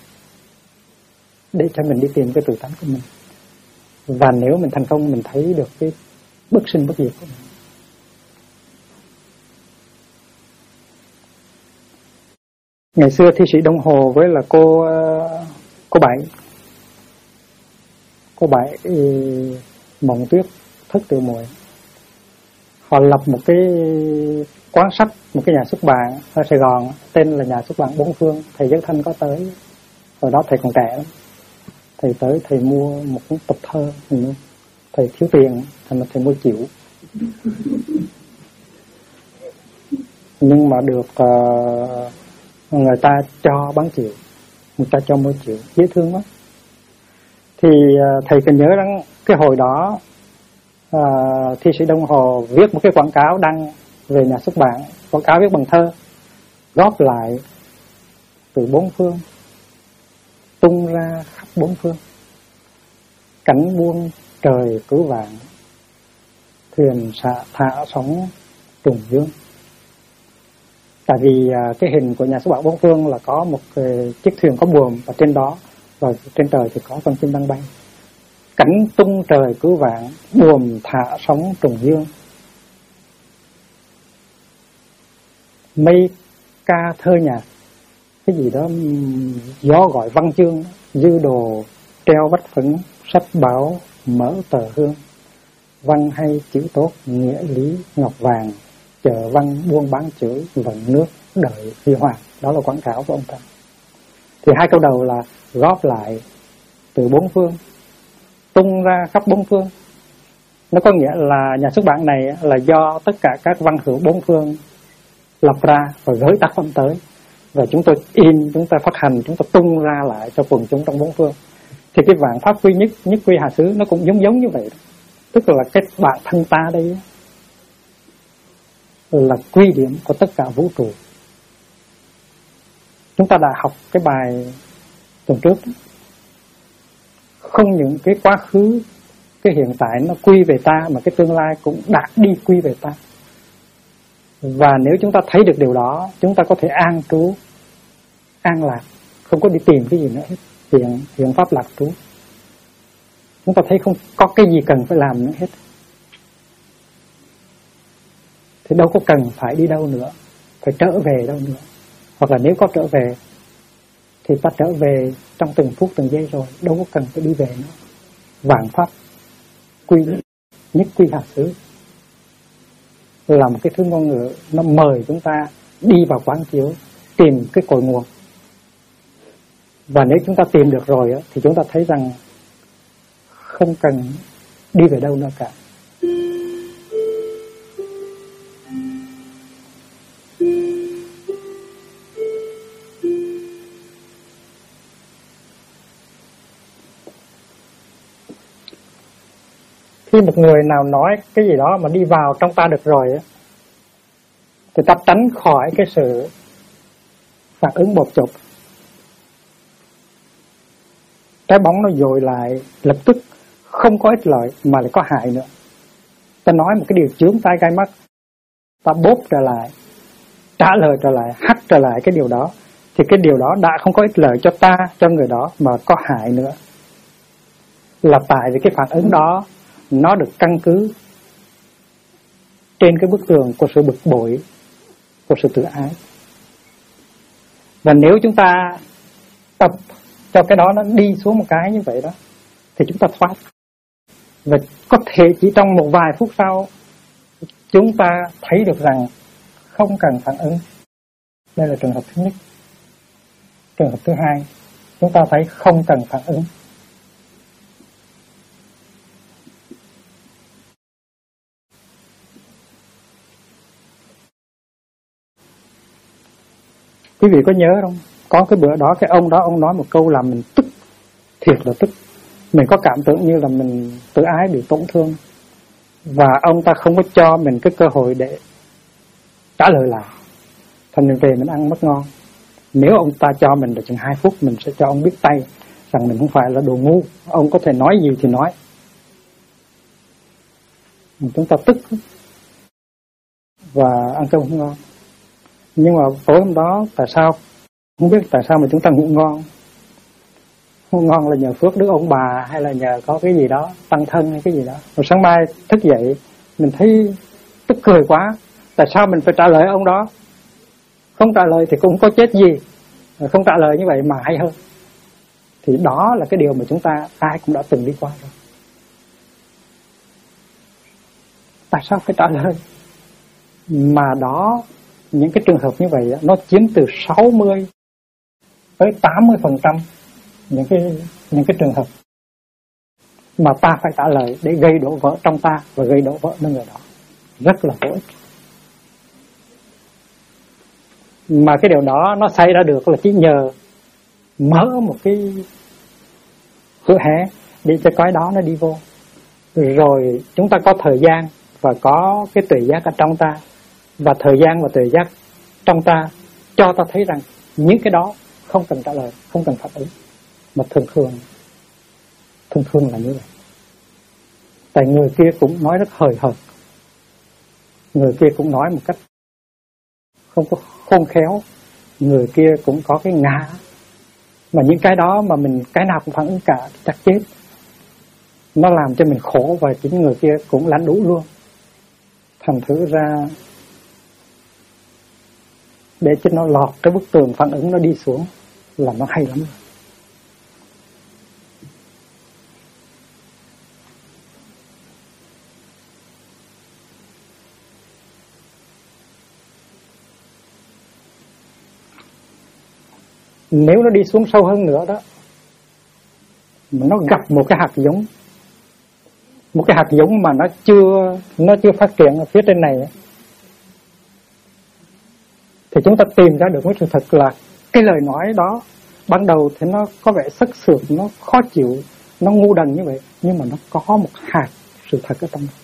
đi tìm cái tự tánh của mình. Và nếu mình thành công, mình thấy được cái bất sinh bất diệt của mình. Ngày xưa thi sĩ Đông Hồ với là cô Bảy Mộng Tuyết Thất Tự Muội, họ lập một cái quán sách, một cái nhà xuất bản ở Sài Gòn, tên là nhà xuất bản Bốn Phương. Thầy Giới Thanh có tới, hồi đó thầy còn trẻ lắm, thầy tới thầy mua một cuốn tập thơ, thầy thiếu tiền thành ra thầy mua chịu. Nhưng mà được người ta cho bán chịu, người ta cho mua chịu, dễ thương lắm. Thì thầy cần nhớ rằng cái hồi đó thi sĩ Đông Hồ viết một cái quảng cáo đăng về nhà xuất bản, quảng cáo viết bằng thơ, góp lại từ bốn phương, tung ra khắp bốn phương. Cảnh buông trời cứu vạn, thuyền thả sóng trùng dương. Tại vì cái hình của nhà xuất bản Bốn Phương là có một chiếc thuyền có buồm ở trên đó, và trên trời thì có con chim đang bay. Cảnh tung trời cứu vạn, buồm thả sóng trùng dương. Mây ca thơ nhạc, cái gì đó gió gọi văn chương, dư đồ treo bách phấn, sách báo mở tờ hương. Văn hay chữ tốt, nghĩa lý ngọc vàng, chợ văn buôn bán chữ, vận nước đợi huy hoàng. Đó là quảng cáo của ông ta. Thì hai câu đầu là góp lại từ bốn phương, tung ra khắp bốn phương. Nó có nghĩa là nhà xuất bản này là do tất cả các văn hữu bốn phương lập ra và gửi tác phẩm tới, và chúng tôi in, chúng ta phát hành, chúng ta tung ra lại cho quần chúng trong bốn phương. Thì cái vạn pháp quy nhất, nhất quy hà xứ, nó cũng giống như vậy. Tức là cái bản thân ta đây là quy điểm của tất cả vũ trụ. Chúng ta đã học cái bài tuần trước đó. Không những cái quá khứ, cái hiện tại nó quy về ta, mà cái tương lai cũng đã đi quy về ta. Và nếu chúng ta thấy được điều đó, chúng ta có thể an trú, an lạc, không có đi tìm cái gì nữa hết. Hiện pháp lạc trú. Chúng ta thấy không có cái gì cần phải làm nữa hết. Thì đâu có cần phải đi đâu nữa, phải trở về đâu nữa. Hoặc là nếu có trở về thì ta trở về trong từng phút từng giây rồi, đâu có cần phải đi về nữa. Vạn pháp quy nhất quy hà xứ là một cái thứ ngôn ngữ nó mời chúng ta đi vào quán chiếu, tìm cái cội nguồn. Và nếu chúng ta tìm được rồi thì chúng ta thấy rằng không cần đi về đâu nữa cả. Khi một người nào nói cái gì đó mà đi vào trong ta được rồi thì ta tránh khỏi cái sự phản ứng bột chộp. Trái bóng nó dội lại lập tức, không có ích lợi mà lại có hại nữa. Ta nói một cái điều chướng tai gai mắt, ta bóp trở lại, trả lời trở lại, hắt trở lại cái điều đó, thì cái điều đó đã không có ích lợi cho ta, cho người đó, mà có hại nữa. Là tại vì cái phản ứng đó nó được căn cứ trên cái bức tường của sự bực bội, của sự tự ái. Và nếu chúng ta tập cho cái đó nó đi xuống một cái như vậy đó, thì chúng ta thoát. Và có thể chỉ trong một vài phút sau, chúng ta thấy được rằng không cần phản ứng. Đây là trường hợp thứ nhất. Trường hợp thứ hai, chúng ta thấy không cần phản ứng. Quý vị có nhớ không? Có cái bữa đó, cái ông đó, ông nói một câu làm mình tức, thiệt là tức. Mình có cảm tưởng như là mình tự ái bị tổn thương. Và ông ta không có cho mình cái cơ hội để trả lời lại. Thành mình về mình ăn mất ngon. Nếu ông ta cho mình được chừng 2 phút, mình sẽ cho ông biết tay rằng mình không phải là đồ ngu. Ông có thể nói gì thì nói. Chúng ta tức và ăn cơm không ngon. Nhưng mà tối hôm đó tại sao, không biết tại sao mà chúng ta ngủ ngon. Ngủ ngon là nhờ phước đức ông bà, hay là nhờ có cái gì đó tăng thân hay cái gì đó. Rồi sáng mai thức dậy mình thấy tức cười quá. Tại sao mình phải trả lời ông đó? Không trả lời thì cũng có chết gì, không trả lời như vậy mà hay hơn. Thì đó là cái điều mà chúng ta ai cũng đã từng đi qua rồi. Tại sao phải trả lời? Mà đó, những cái trường hợp như vậy nó chiếm từ 60 tới 80% những cái trường hợp mà ta phải trả lời để gây đổ vỡ trong ta và gây đổ vỡ nơi người đó. Rất là vô ích. Mà cái điều đó nó xảy ra được là chỉ nhờ mở một cái cửa hé để cho cái đó nó đi vô. Rồi chúng ta có thời gian và có cái tuệ giác ở trong ta. Và thời gian và tuệ giác trong ta cho ta thấy rằng những cái đó không cần trả lời, không cần phản ứng. Mà thường thường là như vậy. Tại người kia cũng nói rất hời hợt, người kia cũng nói một cách không có khôn khéo, người kia cũng có cái ngã, mà những cái đó mà mình cái nào cũng phản ứng cả chắc chết. Nó làm cho mình khổ và chính người kia cũng lãnh đủ luôn. Thành thử ra để cho nó lọt cái bức tường phản ứng nó đi xuống là nó hay lắm. Nếu nó đi xuống sâu hơn nữa đó, mà nó gặp một cái hạt giống, một cái hạt giống mà nó chưa phát triển ở phía trên này, thì chúng ta tìm ra được cái sự thật là cái lời nói đó ban đầu thì nó có vẻ sức sượng, nó khó chịu, nó ngu đần như vậy, nhưng mà nó có một hạt sự thật ở trong đó.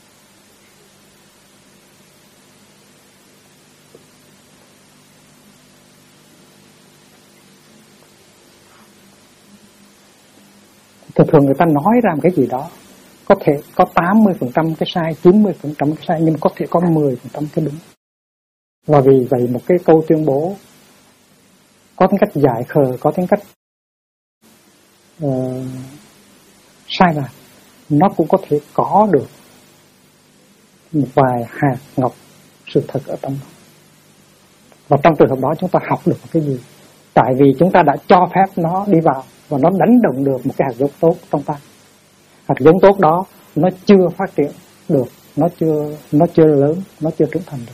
Thường người ta nói ra một cái gì đó, có thể có 80% cái sai, 90% cái sai, nhưng mà có thể có 10% cái đúng. Và vì vậy một cái câu tuyên bố có tính cách giải khờ, có tính cách sai lạc, nó cũng có thể có được một vài hạt ngọc sự thật ở trong đó. Và trong trường hợp đó chúng ta học được cái gì? Tại vì chúng ta đã cho phép nó đi vào và nó đánh động được một cái hạt giống tốt trong ta. Hạt giống tốt đó nó chưa phát triển được, nó chưa lớn, nó chưa trưởng thành được.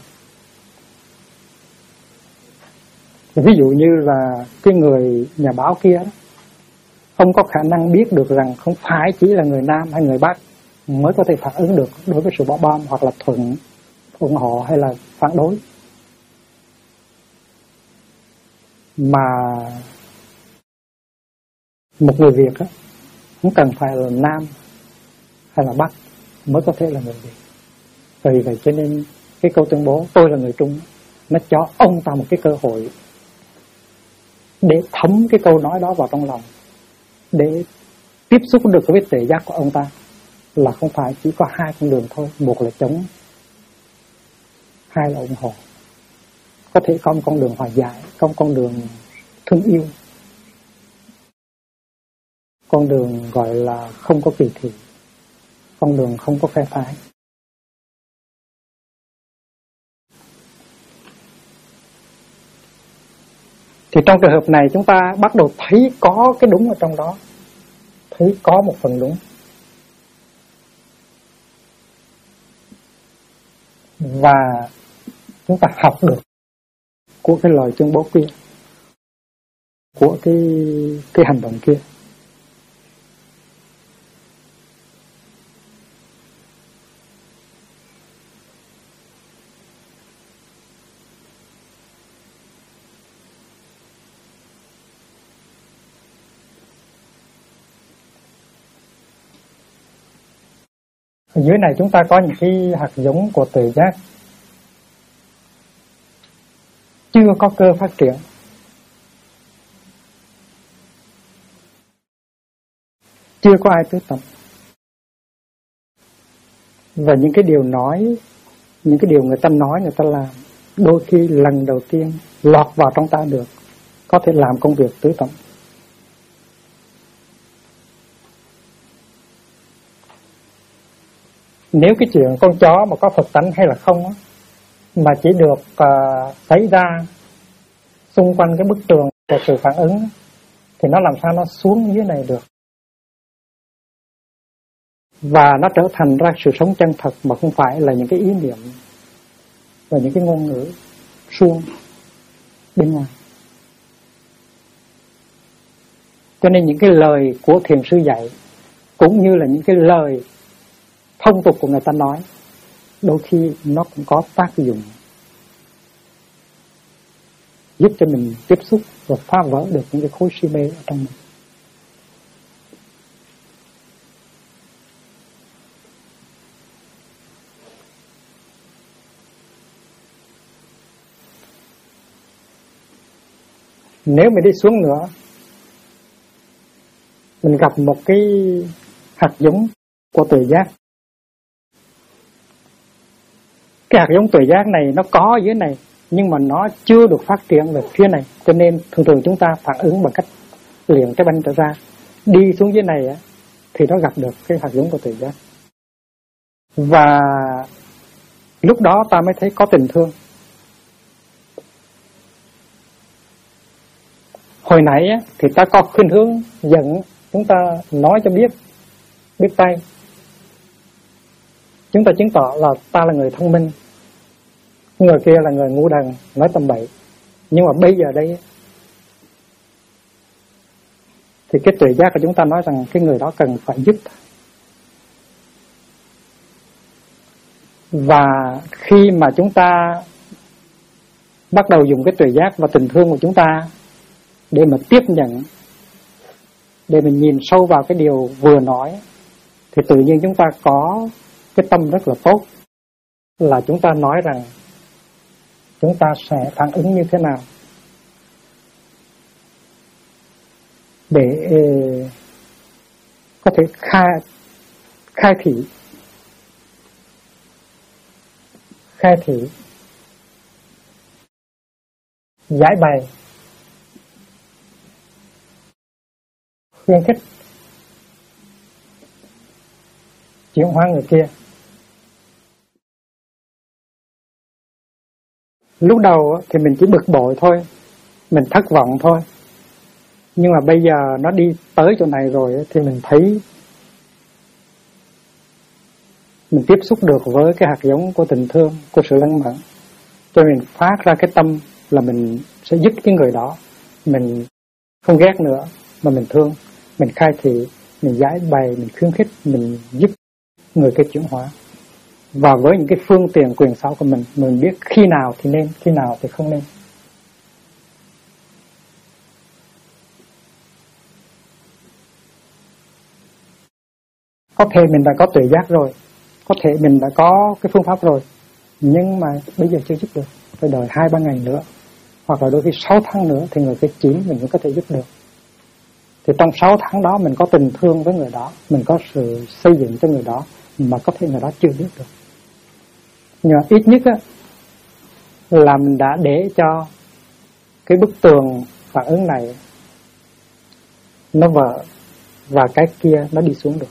Ví dụ như là cái người nhà báo kia đó, ông có khả năng biết được rằng không phải chỉ là người Nam hay người Bắc mới có thể phản ứng được đối với sự bỏ bom, hoặc là ủng hộ hay là phản đối, mà một người Việt đó, không cần phải là Nam hay là Bắc mới có thể là người Việt. Vì vậy cho nên cái câu tuyên bố tôi là người Trung, nó cho ông ta một cái cơ hội để thấm cái câu nói đó vào trong lòng, để tiếp xúc được với tuệ giác của ông ta, là không phải chỉ có hai con đường thôi, một là chống, hai là ủng hộ. Có thể có một con đường hòa giải, có một con đường thương yêu, con đường gọi là không có kỳ thị, con đường không có phe phái. Thì trong trường hợp này chúng ta bắt đầu thấy có cái đúng ở trong đó, thấy có một phần đúng. Và chúng ta học được của cái lời tuyên bố kia, của cái hành động kia. Ở dưới này chúng ta có những cái hạt giống của tuệ giác chưa có cơ phát triển. Chưa có ai tứ tập. Và những cái điều nói, những cái điều người ta nói, người ta làm, đôi khi lần đầu tiên lọt vào trong ta được, có thể làm công việc tứ tập. Nếu cái chuyện con chó mà có Phật tánh hay là không á, mà chỉ được xảy ra xung quanh cái bức tường của sự phản ứng, thì nó làm sao nó xuống dưới này được. Và nó trở thành ra sự sống chân thật, mà không phải là những cái ý niệm và những cái ngôn ngữ suông bên ngoài. Cho nên những cái lời của thiền sư dạy, cũng như là những cái lời thông tục của người ta nói, đôi khi nó cũng có tác dụng giúp cho mình tiếp xúc và phá vỡ được những cái khối si mê ở trong mình. Nếu mình đi xuống nữa, mình gặp một cái hạt giống của tuệ giác cái hạt giống tuệ giác này nó có ở dưới này, nhưng mà nó chưa được phát triển về phía này, cho nên thường thường chúng ta phản ứng bằng cách liền cái banh trở ra, đi xuống dưới này thì nó gặp được cái hạt giống của tuệ giác. Và lúc đó ta mới thấy có tình thương. Hồi nãy thì ta có khuynh hướng giận, chúng ta nói cho biết tay. Chúng ta chứng tỏ là ta là người thông minh, người kia là người ngu đần, nói tầm bậy. Nhưng mà bây giờ đây thì cái tuệ giác của chúng ta nói rằng cái người đó cần phải giúp. Và khi mà chúng ta bắt đầu dùng cái tuệ giác và tình thương của chúng ta để mà tiếp nhận, để mình nhìn sâu vào cái điều vừa nói, thì tự nhiên chúng ta có cái tâm rất là tốt, là chúng ta nói rằng chúng ta sẽ phản ứng như thế nào để có thể khai thị giải bày, khuyến khích chuyển hóa người kia. Lúc đầu thì mình chỉ bực bội thôi, mình thất vọng thôi. Nhưng mà bây giờ nó đi tới chỗ này rồi thì mình thấy mình tiếp xúc được với cái hạt giống của tình thương, của sự lân mẫn, cho mình phát ra cái tâm là mình sẽ giúp cái người đó. Mình không ghét nữa mà mình thương, mình khai thị, mình giải bày, mình khuyến khích, mình giúp người kia chuyển hóa. Và với những cái phương tiện quyền xảo của mình biết khi nào thì nên, khi nào thì không nên. Có thể mình đã có tuệ giác rồi, có thể mình đã có cái phương pháp rồi, nhưng mà bây giờ chưa giúp được, phải đợi 2-3 ngày nữa, hoặc là đôi khi 6 tháng nữa thì người kia chỉ mình mới có thể giúp được. Thì trong 6 tháng đó mình có tình thương với người đó, mình có sự xây dựng cho người đó, mà có thể người đó chưa biết được. Nhưng ít nhất là mình đã để cho cái bức tường phản ứng này nó vỡ và cái kia nó đi xuống được.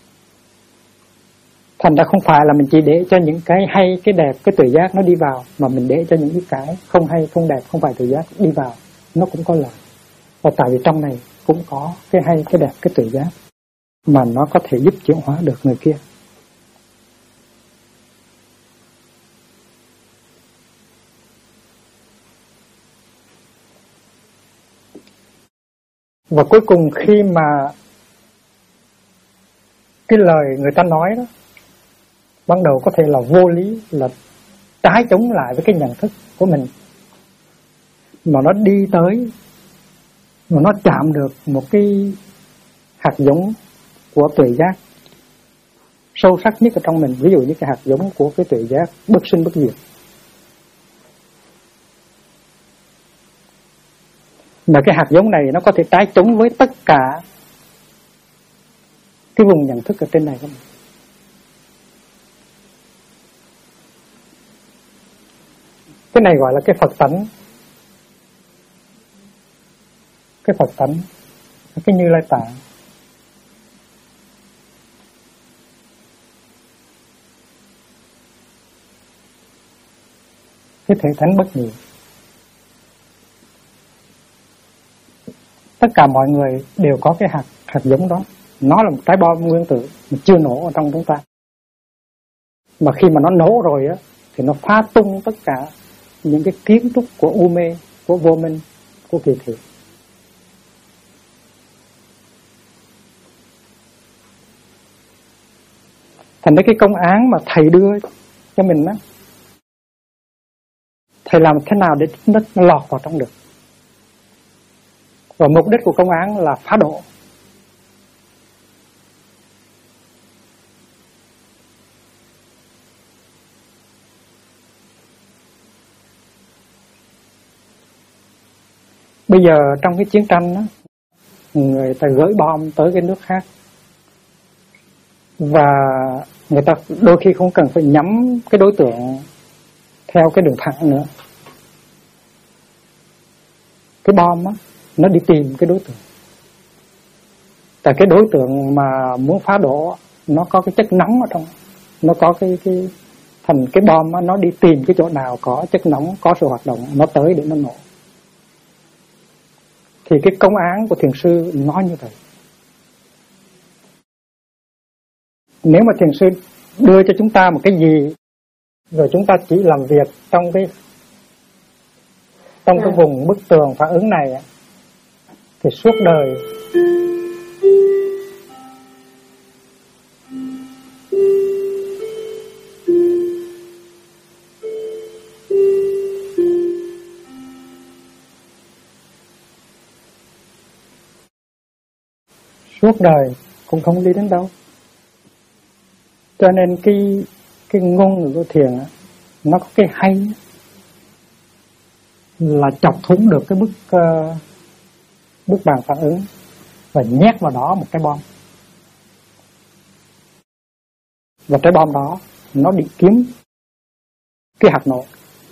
Thành ra không phải là mình chỉ để cho những cái hay, cái đẹp, cái tuệ giác nó đi vào, mà mình để cho những cái không hay, không đẹp, không phải tuệ giác đi vào, nó cũng có lợi. Và tại vì trong này cũng có cái hay, cái đẹp, cái tuệ giác mà nó có thể giúp chuyển hóa được người kia. Và cuối cùng khi mà cái lời người ta nói đó ban đầu có thể là vô lý, là trái chống lại với cái nhận thức của mình, mà nó đi tới, mà nó chạm được một cái hạt giống của tuệ giác sâu sắc nhất ở trong mình. Ví dụ như cái hạt giống của cái tuệ giác bất sinh bất diệt. Mà cái hạt giống này nó có thể trái chống với tất cả cái vùng nhận thức ở trên này của mình. Cái này gọi là cái Phật tánh. Cái Phật tánh, cái Như Lai Tạng. Cái thể thánh bất nhị. Tất cả mọi người đều có cái hạt giống đó. Nó là một trái bom nguyên tử mà chưa nổ ở trong chúng ta. Mà khi mà nó nổ rồi thì nó phá tung tất cả những cái kiến trúc của u mê, của vô minh, của kỳ thị. Thành ra cái công án mà thầy đưa cho mình á, thầy làm thế nào để nó lọt vào trong được. Và mục đích của công án là phá độ. Bây giờ trong cái chiến tranh đó, người ta gửi bom tới cái nước khác, và người ta đôi khi không cần phải nhắm cái đối tượng theo cái đường thẳng nữa. Cái bom á, nó đi tìm cái đối tượng. Tại cái đối tượng mà muốn phá đổ, nó có cái chất nóng ở trong, nó có cái thành cái bom á, nó đi tìm cái chỗ nào có chất nóng, có sự hoạt động, nó tới để nó nổ. Thì cái công án của thiền sư nói như vậy. Nếu mà thiền sư đưa cho chúng ta một cái gì, rồi chúng ta chỉ làm việc trong cái vùng bức tường phản ứng này, thì suốt đời cũng không đi đến đâu. Cho nên cái ngôn ngữ của thiền á, nó có cái hay là chọc thủng được cái bức bàn phản ứng và nhét vào đó một cái bom. Và cái bom đó nó đi kiếm cái hạt nổ.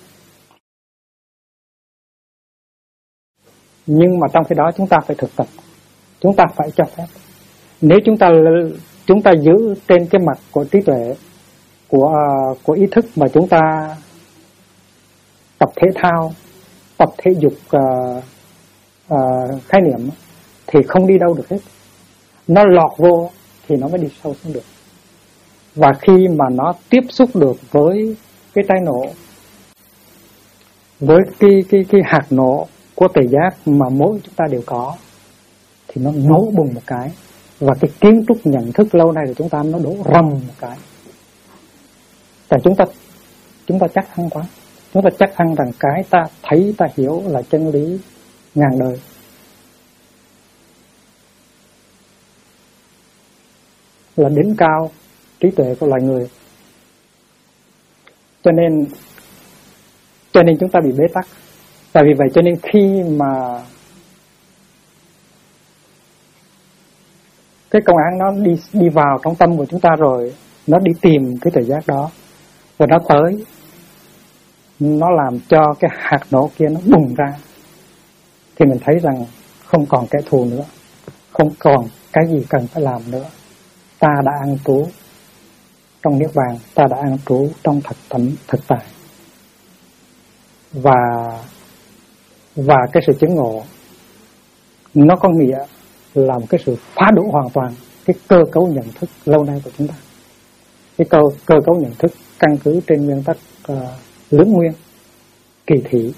Nhưng mà trong khi đó chúng ta phải thực tập, chúng ta phải cho phép. Nếu chúng ta giữ trên cái mặt của trí tuệ, của ý thức mà chúng ta tập thể thao, tập thể dục khái niệm, thì không đi đâu được hết. Nó lọt vô thì nó mới đi sâu xuống được. Và khi mà nó tiếp xúc được với cái trái nổ, với cái hạt nổ của tuệ giác mà mỗi chúng ta đều có, thì nó nổ bùng một cái. Và cái kiến trúc nhận thức lâu nay của chúng ta nó đổ rầm một cái. Tại chúng ta chắc ăn quá. Chúng ta chắc ăn rằng cái ta thấy, ta hiểu là chân lý ngàn đời. Là đỉnh cao trí tuệ của loài người. Cho nên chúng ta bị bế tắc. Tại vì vậy cho nên khi mà cái công án nó đi vào trong tâm của chúng ta rồi, nó đi tìm cái tuệ giác đó, rồi nó tới, nó làm cho cái hạt nổ kia nó bùng ra, thì mình thấy rằng không còn kẻ thù nữa, không còn cái gì cần phải làm nữa. Ta đã an trú trong niết bàn, ta đã an trú trong thực tại. Và cái sự chứng ngộ nó có nghĩa là một cái sự phá đổ hoàn toàn cái cơ cấu nhận thức lâu nay của chúng ta. Cái cơ cấu nhận thức căn cứ trên nguyên tắc lưỡng nguyên, kỳ thị,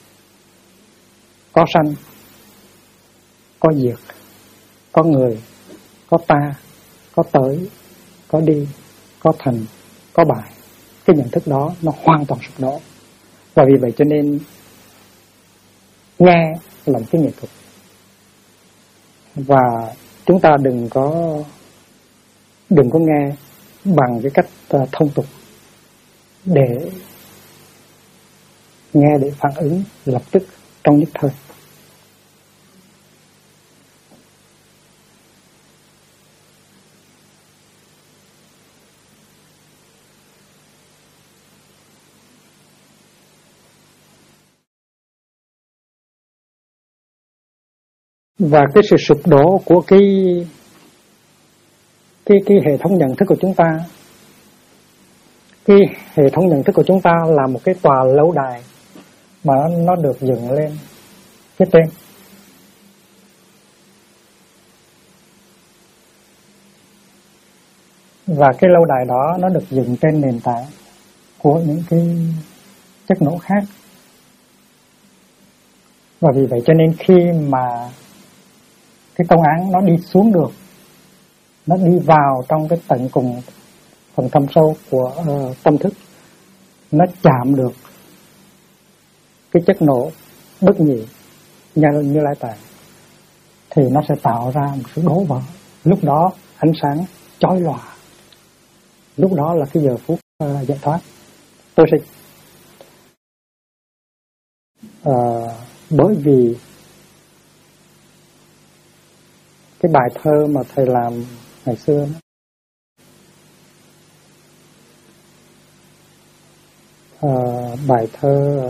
có sanh, có diệt, có người, có ta, có tới, có đi, có thành, có bại. Cái nhận thức đó nó hoàn toàn sụp đổ. Và vì vậy cho nên nghe là một cái nghệ thuật. Và chúng ta đừng có nghe bằng cái cách thông tục, để nghe để phản ứng lập tức trong nhất thời. Và cái sự sụp đổ của cái hệ thống nhận thức của chúng ta, cái hệ thống nhận thức của chúng ta là một cái tòa lâu đài mà nó được dựng lên phía trên. Và cái lâu đài đó nó được dựng trên nền tảng của những cái chất nổ khác. Và vì vậy cho nên khi mà cái công án nó đi xuống được, nó đi vào trong cái tận cùng phần thâm sâu của tâm thức, nó chạm được cái chất nổ bất nhị như lai tạng, thì nó sẽ tạo ra một sự đổ vỡ. Lúc đó ánh sáng chói lòa, lúc đó là cái giờ phút giải thoát. Tôi sẽ bởi vì cái bài thơ mà thầy làm ngày xưa đó, bài thơ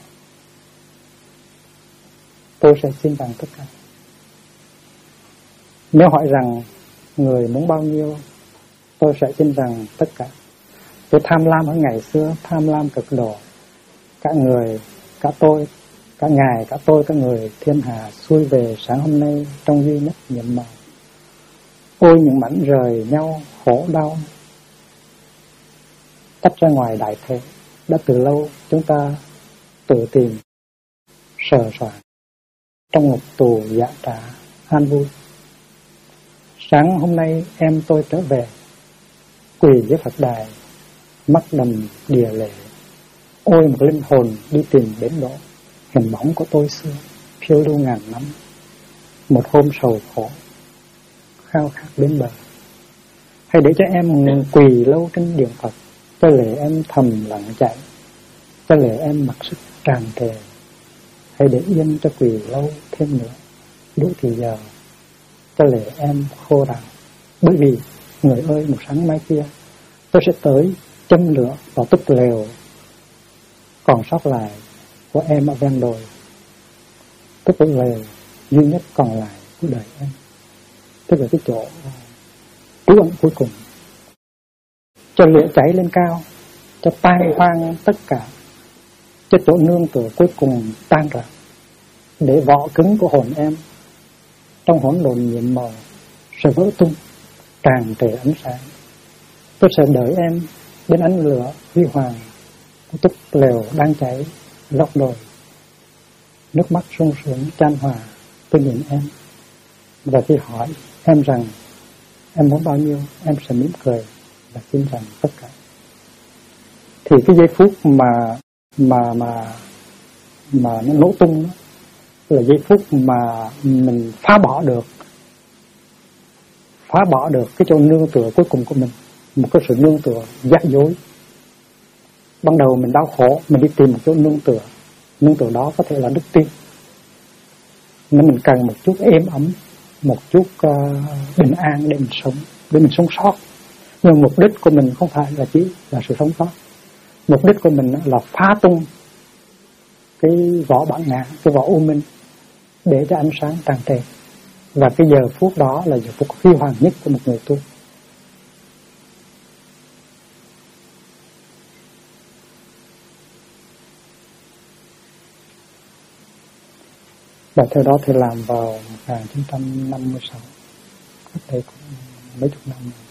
tôi sẽ xin bằng tất cả. Nếu hỏi rằng người muốn bao nhiêu, tôi sẽ xin rằng tất cả. Tôi tham lam ở ngày xưa, tham lam cực độ. Cả người, cả tôi, cả ngài, cả tôi, cả người thiên hạ xuôi về sáng hôm nay trong duy nhất nhiệm màu. Ôi những mảnh rời nhau khổ đau, tách ra ngoài đại thế. Đã từ lâu chúng ta tự tìm sờ soạn trong ngục tù dạ trả an vui. Sáng hôm nay em tôi trở về, quỳ dưới Phật đài, mắt đầm đìa lệ. Ôi một linh hồn đi tìm bến đỗ, hình bóng của tôi xưa phiêu lưu ngàn năm. Một hôm sầu khổ khao khát đến bờ. Hãy để cho em ngừng quỳ lâu trên điện Phật, cho lệ em thầm lặng chạy, cho lệ em mặc sức tràn trề. Hãy để yên cho quỳ lâu thêm nữa, đủ thì giờ cho lệ em khô ràng. Bởi vì người ơi, một sáng mai kia tôi sẽ tới châm lửa vào túp lều còn sót lại của em ở ven đồi, tức là lều duy nhất còn lại của đời em, tức là cái chỗ trú ẩn cuối cùng. Cho lửa cháy lên cao, cho tan hoang tất cả, cho chỗ nương tựa cuối cùng tan rã, để vỏ cứng của hồn em trong hỗn độn nhiệm màu sẽ vỡ tung, tràn trề ánh sáng. Tôi sẽ đợi em bên ánh lửa huy hoàng của túp lều đang cháy lóc đồi. Nước mắt sung sướng chan hòa, tôi nhìn em, và khi hỏi em rằng em muốn bao nhiêu, em sẽ mỉm cười và xin rằng tất cả. Thì cái giây phút mà nó nổ tung đó, là giây phút mà mình phá bỏ được cái chỗ nương tựa cuối cùng của mình, một cái sự nương tựa giả dối. Ban đầu mình đau khổ, mình đi tìm một chỗ nương tựa đó có thể là đức tin, nên mình cần một chút êm ấm, một chút bình an để mình sống sót. Nhưng mục đích của mình không phải là chỉ là sự sống sót, mục đích của mình là phá tung cái vỏ bản ngã, cái vỏ u minh, để cho ánh sáng tràn trề. Và cái giờ phút đó là giờ phút huy hoàng nhất của một người tu. Bài thơ đó thì làm vào 1956, cách đây cũng mấy chục năm rồi.